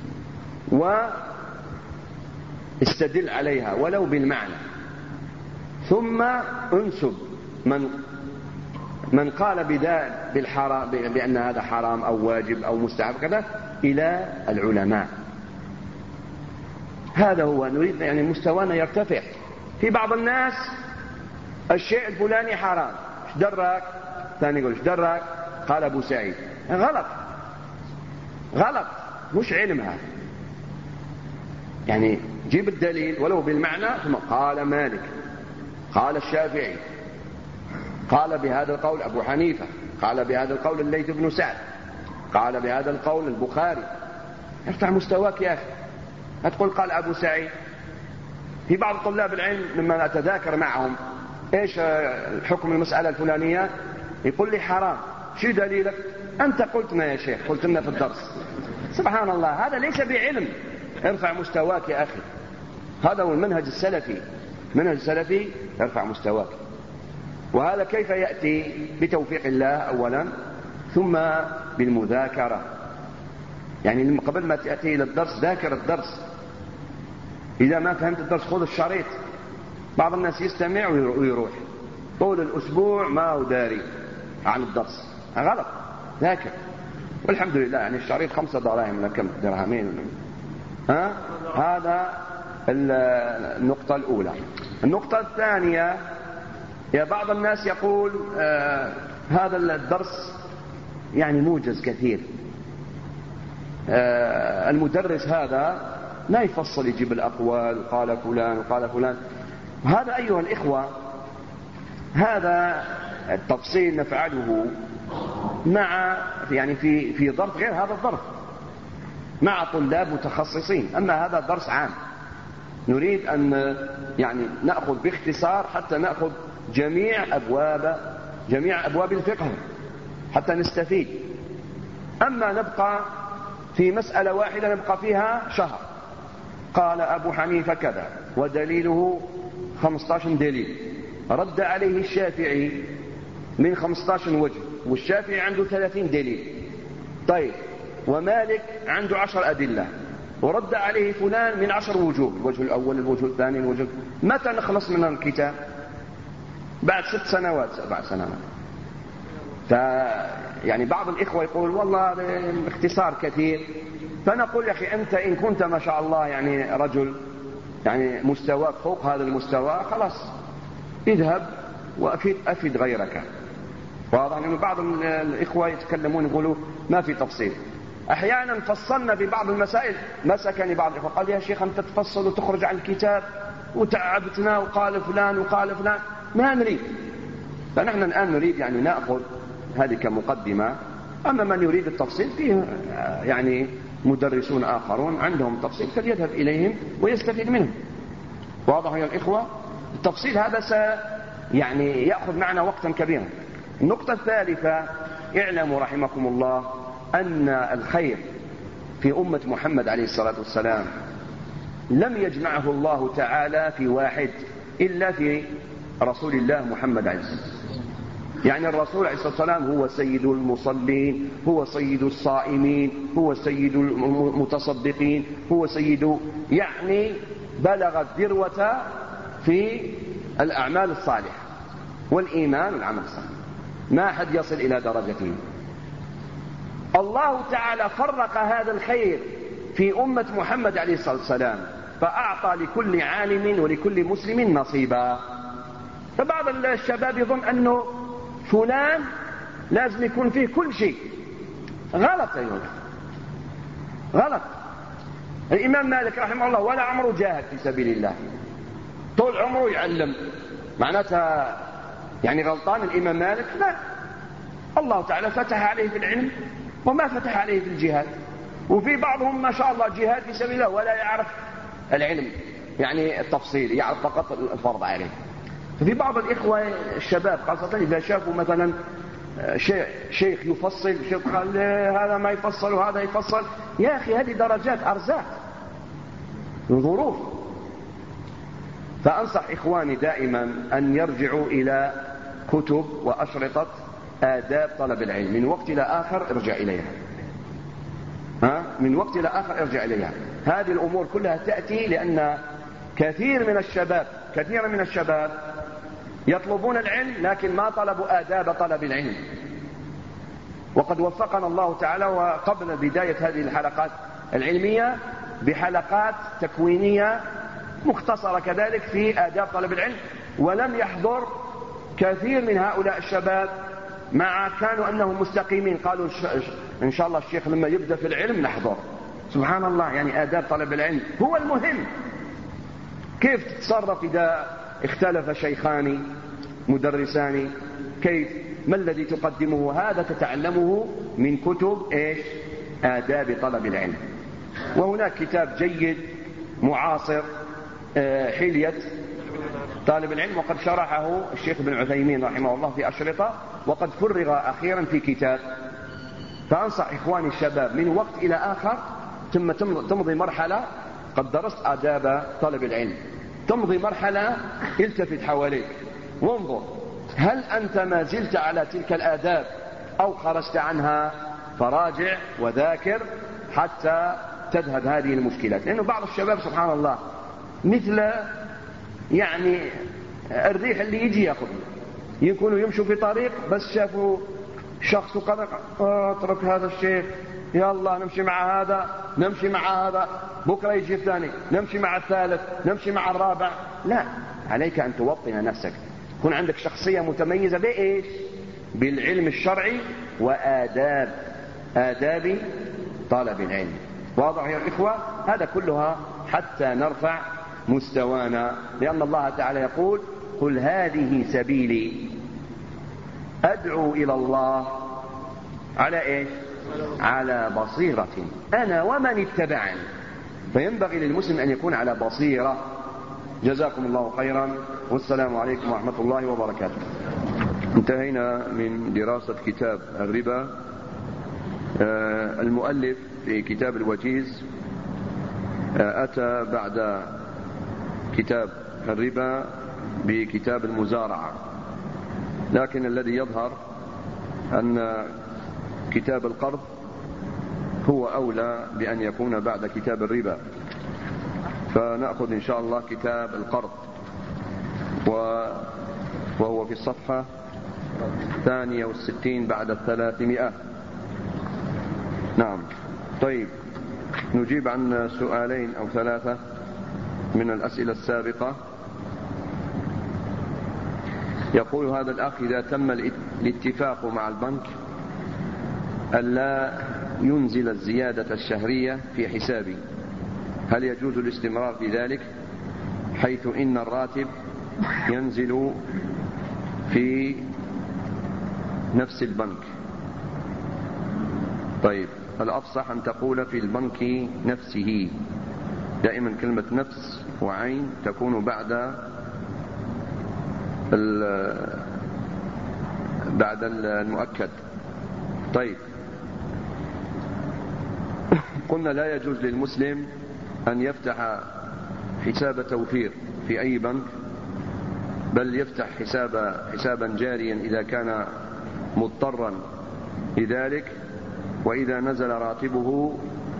واستدل عليها ولو بالمعنى، ثم انسب من قال بالحرام، بأن هذا حرام أو واجب أو مستحب كذا إلى العلماء. هذا هو نريد، يعني مستوانا يرتفع. في بعض الناس الشيء الفلاني حرام، ايش دراك؟ ثاني يقول ايش دراك؟ قال أبو سعيد. غلط، مش علم هذا. يعني جيب الدليل ولو بالمعنى، ثم قال مالك، قال الشافعي، قال بهذا القول أبو حنيفة، قال بهذا القول الليث بن سعد، قال بهذا القول البخاري. ارفع مستواك يا أخي، لا تقول قال أبو سعيد. في بعض طلاب العلم لما أتذاكر معهم ايش حكم المسألة الفلانية، يقول لي حرام. شو دليلك؟ أنت قلتنا يا شيخ، قلت لنا في الدرس. سبحان الله، هذا ليس بعلم. ارفع مستواك يا أخي، هذا هو المنهج السلفي. منهج السلفي ارفع مستواك. وهذا كيف يأتي؟ بتوفيق الله أولا، ثم بالمذاكرة. يعني قبل ما تأتي إلى الدرس ذاكر الدرس. إذا ما فهمت الدرس خذ الشريط. بعض الناس يستمع ويروح طول الأسبوع ما هو داري عن الدرس. غلط، ذاكر. والحمد لله، يعني الشريط 5 دراهم ولا كم درهمين. هذا النقطة الأولى. النقطة الثانية، يا بعض الناس يقول هذا الدرس يعني موجز كثير، المدرس هذا لا يفصل، يجيب الأقوال، قال فلان وقال فلان. هذا أيها الإخوة، هذا التفصيل نفعله مع يعني في ظرف غير هذا الظرف، مع طلاب متخصصين. أما هذا درس عام، نريد أن يعني نأخذ باختصار حتى نأخذ جميع أبواب الفقه حتى نستفيد. أما نبقى في مسألة واحدة نبقى فيها شهر. قال أبو حنيفة كذا ودليله 15 دليل، رد عليه الشافعي من 15 وجه، والشافعي عنده 30 دليل. طيب، ومالك عنده 10 أدلة، ورد عليه فلان من 10 وجوه، الوجه الأول، الوجه الثاني، الوجه. متى نخلص من الكتاب؟ بعد 6 سنوات 7 سنوات. يعني بعض الإخوة يقول والله اختصار كثير. فنقول يا أخي أنت إن كنت ما شاء الله يعني رجل يعني مستواك فوق هذا المستوى، خلاص اذهب وأفد غيرك. واضح أن بعض الإخوة يتكلمون يقولوا ما في تفصيل. أحيانا فصلنا ببعض المسائل، مسكني بعض الإخوة قال يا شيخ أنت تفصل وتخرج عن الكتاب وتعبتنا وقال فلان وقال فلان، ما نريد. فنحن الآن نريد يعني نأخذ هذه كمقدمة. أما من يريد التفصيل فيه يعني مدرسون آخرون عندهم تفصيل فليذهب إليهم ويستفيد منهم. واضح يا الإخوة؟ التفصيل هذا يعني يأخذ معنا وقتا كبيرا. النقطة الثالثة، اعلموا رحمكم الله أن الخير في أمة محمد عليه الصلاة والسلام لم يجمعه الله تعالى في واحد إلا في رسول الله محمد عليه الصلاة والسلام. يعني الرسول عليه الصلاة والسلام هو سيد المصلين، هو سيد الصائمين، هو سيد المتصدقين، هو سيد، يعني بلغ الذروة في الأعمال الصالحة والإيمان والعمل الصالح، ما أحد يصل إلى درجته. الله تعالى فرق هذا الخير في أمة محمد عليه الصلاة والسلام فأعطى لكل عالم ولكل مسلم نصيبا. فبعض الشباب يظن أنه فلان لازم يكون فيه كل شيء. غلط أيها، غلط. الإمام مالك رحمه الله ولا عمره جاهد في سبيل الله، طول عمره يعلم. معناتها يعني غلطان الإمام مالك؟ لا، الله تعالى فتح عليه في العلم وما فتح عليه في الجهاد. وفي بعضهم ما شاء الله جهاد في سبيل الله ولا يعرف العلم يعني التفصيل، يعرف فقط الفرض عليه. ففي بعض الإخوة الشباب خاصة إذا شافوا مثلا شيخ يفصل، شيخ قال هذا ما يفصل وهذا يفصل، يا أخي هذه درجات أرزاق ظروف. فأنصح إخواني دائما أن يرجعوا إلى كتب وأشرطة آداب طلب العلم، من وقت إلى آخر ارجع إليها، من وقت إلى آخر ارجع إليها. هذه الأمور كلها تأتي لأن كثير من الشباب يطلبون العلم لكن ما طلبوا آداب طلب العلم. وقد وفقنا الله تعالى وقبل بداية هذه الحلقات العلمية بحلقات تكوينية مختصرة كذلك في آداب طلب العلم، ولم يحضر كثير من هؤلاء الشباب مع كانوا أنهم مستقيمين، قالوا إن شاء الله الشيخ لما يبدأ في العلم نحضر. سبحان الله، يعني آداب طلب العلم هو المهم. كيف تتصرف إذا اختلف شيخان مدرسان، كيف، ما الذي تقدمه؟ هذا تتعلمه من كتب آداب طلب العلم. وهناك كتاب جيد معاصر حلية طالب العلم، وقد شرحه الشيخ ابن عثيمين رحمه الله في أشرطة، وقد فرغ أخيرا في كتاب. فأنصح إخواني الشباب من وقت إلى آخر ثم تمضي مرحلة قد درست آداب طلب العلم، تمضي مرحلة التفت حواليك وانظر هل أنت ما زلت على تلك الآداب أو خرجت عنها، فراجع وذاكر حتى تذهب هذه المشكلات. لأنه بعض الشباب سبحان الله مثل يعني الريح اللي يجي يأخذ، يكونوا يمشوا في طريق بس شافوا شخص وقال اترك هذا الشيخ، يا الله نمشي مع هذا، نمشي مع هذا، بكرة يجي الثاني، نمشي مع الثالث، نمشي مع الرابع. لا، عليك أن توطن نفسك، يكون عندك شخصية متميزة بإيش؟ بالعلم الشرعي وآداب طلب العلم. واضح يا الإخوة؟ هذا كلها حتى نرفع مستوانا، لأن الله تعالى يقول قل هذه سبيلي أدعو إلى الله على إيش؟ على بصيرة أنا ومن اتبعني. فينبغي للمسلم أن يكون على بصيرة. جزاكم الله خيرا، والسلام عليكم ورحمة الله وبركاته. انتهينا من دراسة كتاب الربا. المؤلف في كتاب الوجيز أتى بعد كتاب الربا بكتاب المزارعة، لكن الذي يظهر أن كتاب القرض هو أولى بأن يكون بعد كتاب الربا، فنأخذ إن شاء الله كتاب القرض وهو في الصفحة 62 بعد 300. نعم. طيب، نجيب عن سؤالين أو ثلاثة من الأسئلة السابقة. يقول هذا الأخ: إذا تم الاتفاق مع البنك ألا ينزل الزيادة الشهرية في حسابي، هل يجوز الاستمرار في ذلك، حيث إن الراتب ينزل في نفس البنك؟ طيب، الأفصح أن تقول في البنك نفسه. دائما كلمة نفس وعين تكون بعد المؤكد. طيب، قلنا لا يجوز للمسلم أن يفتح حساب توفير في أي بنك، بل يفتح حسابا جاريا إذا كان مضطرا لذلك، وإذا نزل راتبه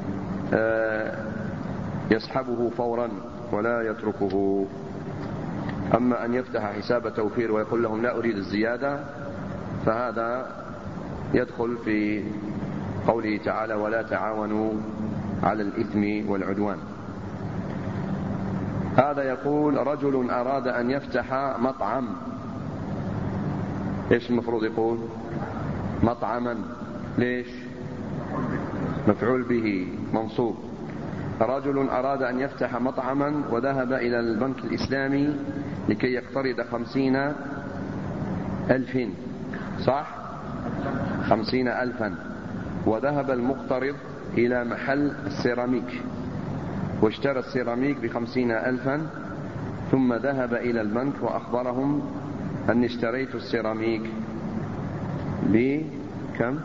يسحبه فورا ولا يتركه. أما أن يفتح حساب توفير ويقول لهم لا أريد الزيادة، فهذا يدخل في قوله تعالى: ولا تعاونوا على الإثم والعدوان. هذا يقول: رجل أراد أن يفتح مطعم. إيش المفروض يقول؟ مطعما. ليش؟ مفعول به منصوب. رجل أراد أن يفتح مطعما وذهب إلى البنك الإسلامي لكي يقترض 50,000، صح؟ 50,000. وذهب المقترض إلى محل السيراميك واشترى السيراميك ب50,000، ثم ذهب إلى البنك وأخبرهم أني اشتريت السيراميك بكم؟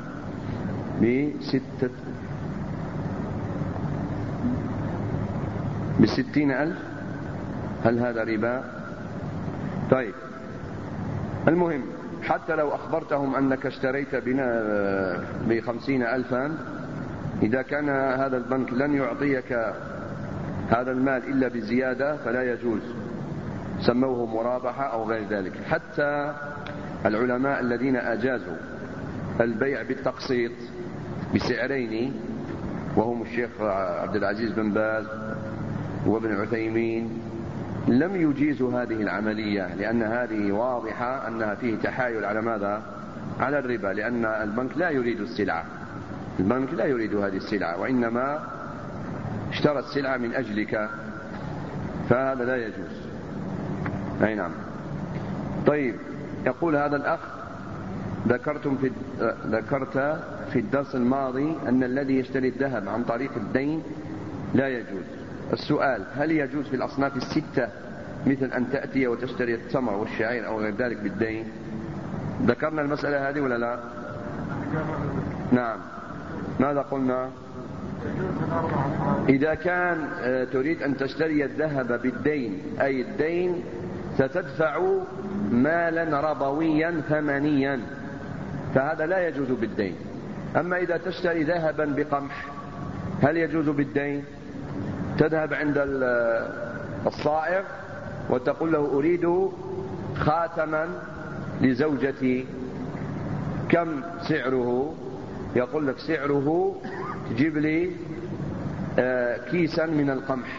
ب60,000. هل هذا ربا؟ طيب، المهم حتى لو أخبرتهم أنك اشتريت ب50,000، إذا كان هذا البنك لن يعطيك هذا المال إلا بزيادة فلا يجوز، سموه مرابحة أو غير ذلك. حتى العلماء الذين أجازوا البيع بالتقسيط بسعرين، وهم الشيخ عبد العزيز بن باز وابن عثيمين، لم يجيزوا هذه العملية، لأن هذه واضحة أنها فيه تحايل على ماذا؟ على الربا، لأن البنك لا يريد السلعة، البنك لا يريد هذه السلعة، وإنما اشترى السلعة من أجلك، فهذا لا يجوز. أي نعم. طيب، يقول هذا الأخ: ذكرت في الدرس الماضي أن الذي يشتري الذهب عن طريق الدين لا يجوز. السؤال: هل يجوز في الأصناف الستة مثل أن تأتي وتشتري التمر والشعير أو غير ذلك بالدين؟ ذكرنا المسألة هذه ولا لا؟ نعم. ماذا قلنا؟ إذا كان تريد أن تشتري الذهب بالدين، أي الدين ستدفع مالا ربويا ثمنيا، فهذا لا يجوز بالدين. أما إذا تشتري ذهبا بقمح، هل يجوز بالدين؟ تذهب عند الصائغ وتقول له أريد خاتما لزوجتي، كم سعره؟ يقول لك سعره تجيب لي كيسا من القمح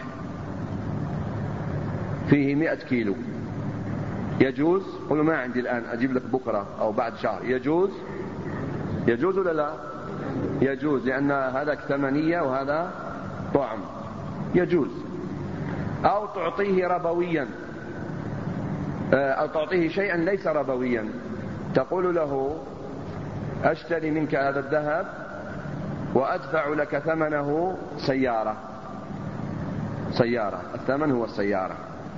فيه 100 كيلو. يجوز؟ قل ما عندي الآن، أجيب لك بكرة أو بعد شهر. يجوز؟ يجوز ولا لا؟ يجوز، لأن هذا ثمنية وهذا طعم، يجوز. أو تعطيه ربويا، أو تعطيه شيئا ليس ربويا، تقول له أشتري منك هذا الذهب وأدفع لك ثمنه سيارة، الثمن هو السيارة.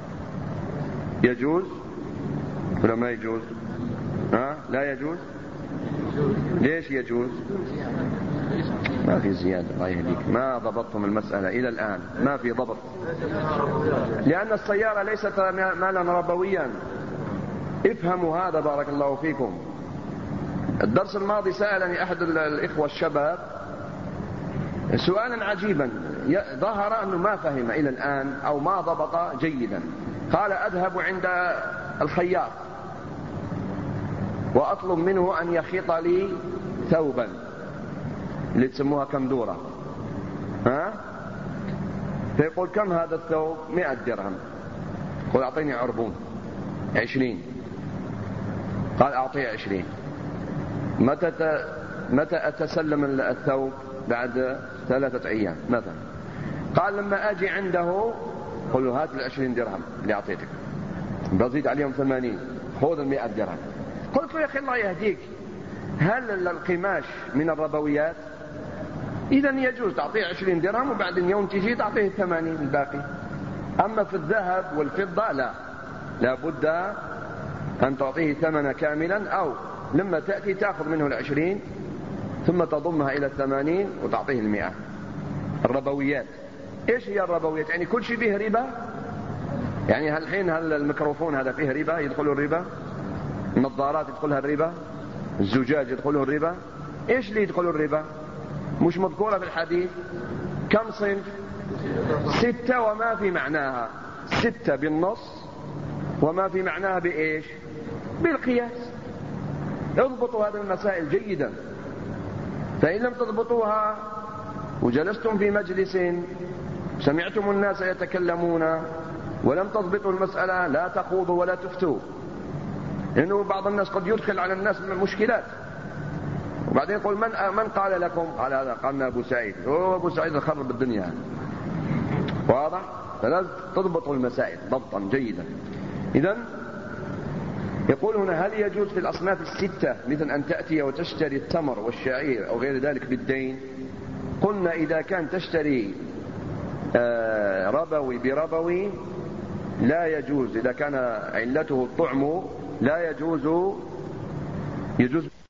يجوز ولا ما يجوز؟ لا يجوز. ليش يجوز؟ ما في زيادة، الله يهديك، ما ضبطتم المسألة إلى الآن، ما في ضبط، لأن السيارة ليست مالا ربويا. افهموا هذا، بارك الله فيكم. الدرس الماضي سألني أحد الإخوة الشباب سؤالا عجيبا، ظهر أنه ما فهم إلى الآن أو ما ضبط جيدا. قال: أذهب عند الخياط وأطلب منه أن يخيط لي ثوبا اللي تسموها كمدورة، فيقول: كم هذا الثوب؟ 100 درهم. قل أعطيني عربون 20. قال أعطيه 20. متى أتسلم الثوب؟ بعد 3 أيام مثلا. قال لما أجي عنده قل له هات 20 درهم اللي أعطيتك، بزيد عليهم 80، خذ 100 درهم. قلت له يا أخي الله يهديك، هل القماش من الربويات؟ إذا يجوز تعطيه 20 درهم وبعد يوم تجي تعطيه 80 الباقي. أما في الذهب والفضة لا بد أن تعطيه ثمن كاملا، أو لما تأتي تأخذ منه 20 ثم تضمها إلى 80 وتعطيه 100. الربويات إيش هي الربويات؟ يعني كل شيء فيه ربا. يعني الحين هل الميكروفون هذا فيه ربا؟ يدخله الربا. النظارات يدخلها الربا. الزجاج يدخله الربا. إيش اللي يدخله الربا؟ مش مذكورة في الحديث؟ كم صنف؟ 6 وما في معناها. 6 بالنص وما في معناها بإيش؟ بالقياس. اضبطوا هذه المسائل جيدا، فإن لم تضبطوها وجلستم في مجلس سمعتم الناس يتكلمون ولم تضبطوا المسألة لا تخوضوا ولا تفتوا، لأنه بعض الناس قد يدخل على الناس مشكلات وبعدين يقول من قال لكم؟ قال هذا قالنا أبو سعيد. أبو سعيد خرب الدنيا. واضح؟ فلازم تضبطوا المسائل ضبطا جيدا. إذن يقول هنا هل يجوز في الأصناف 6 مثل أن تأتي وتشتري التمر والشعير أو غير ذلك بالدين؟ قلنا إذا كان تشتري ربوي بربوي لا يجوز، إذا كان علته الطعم لا يجوز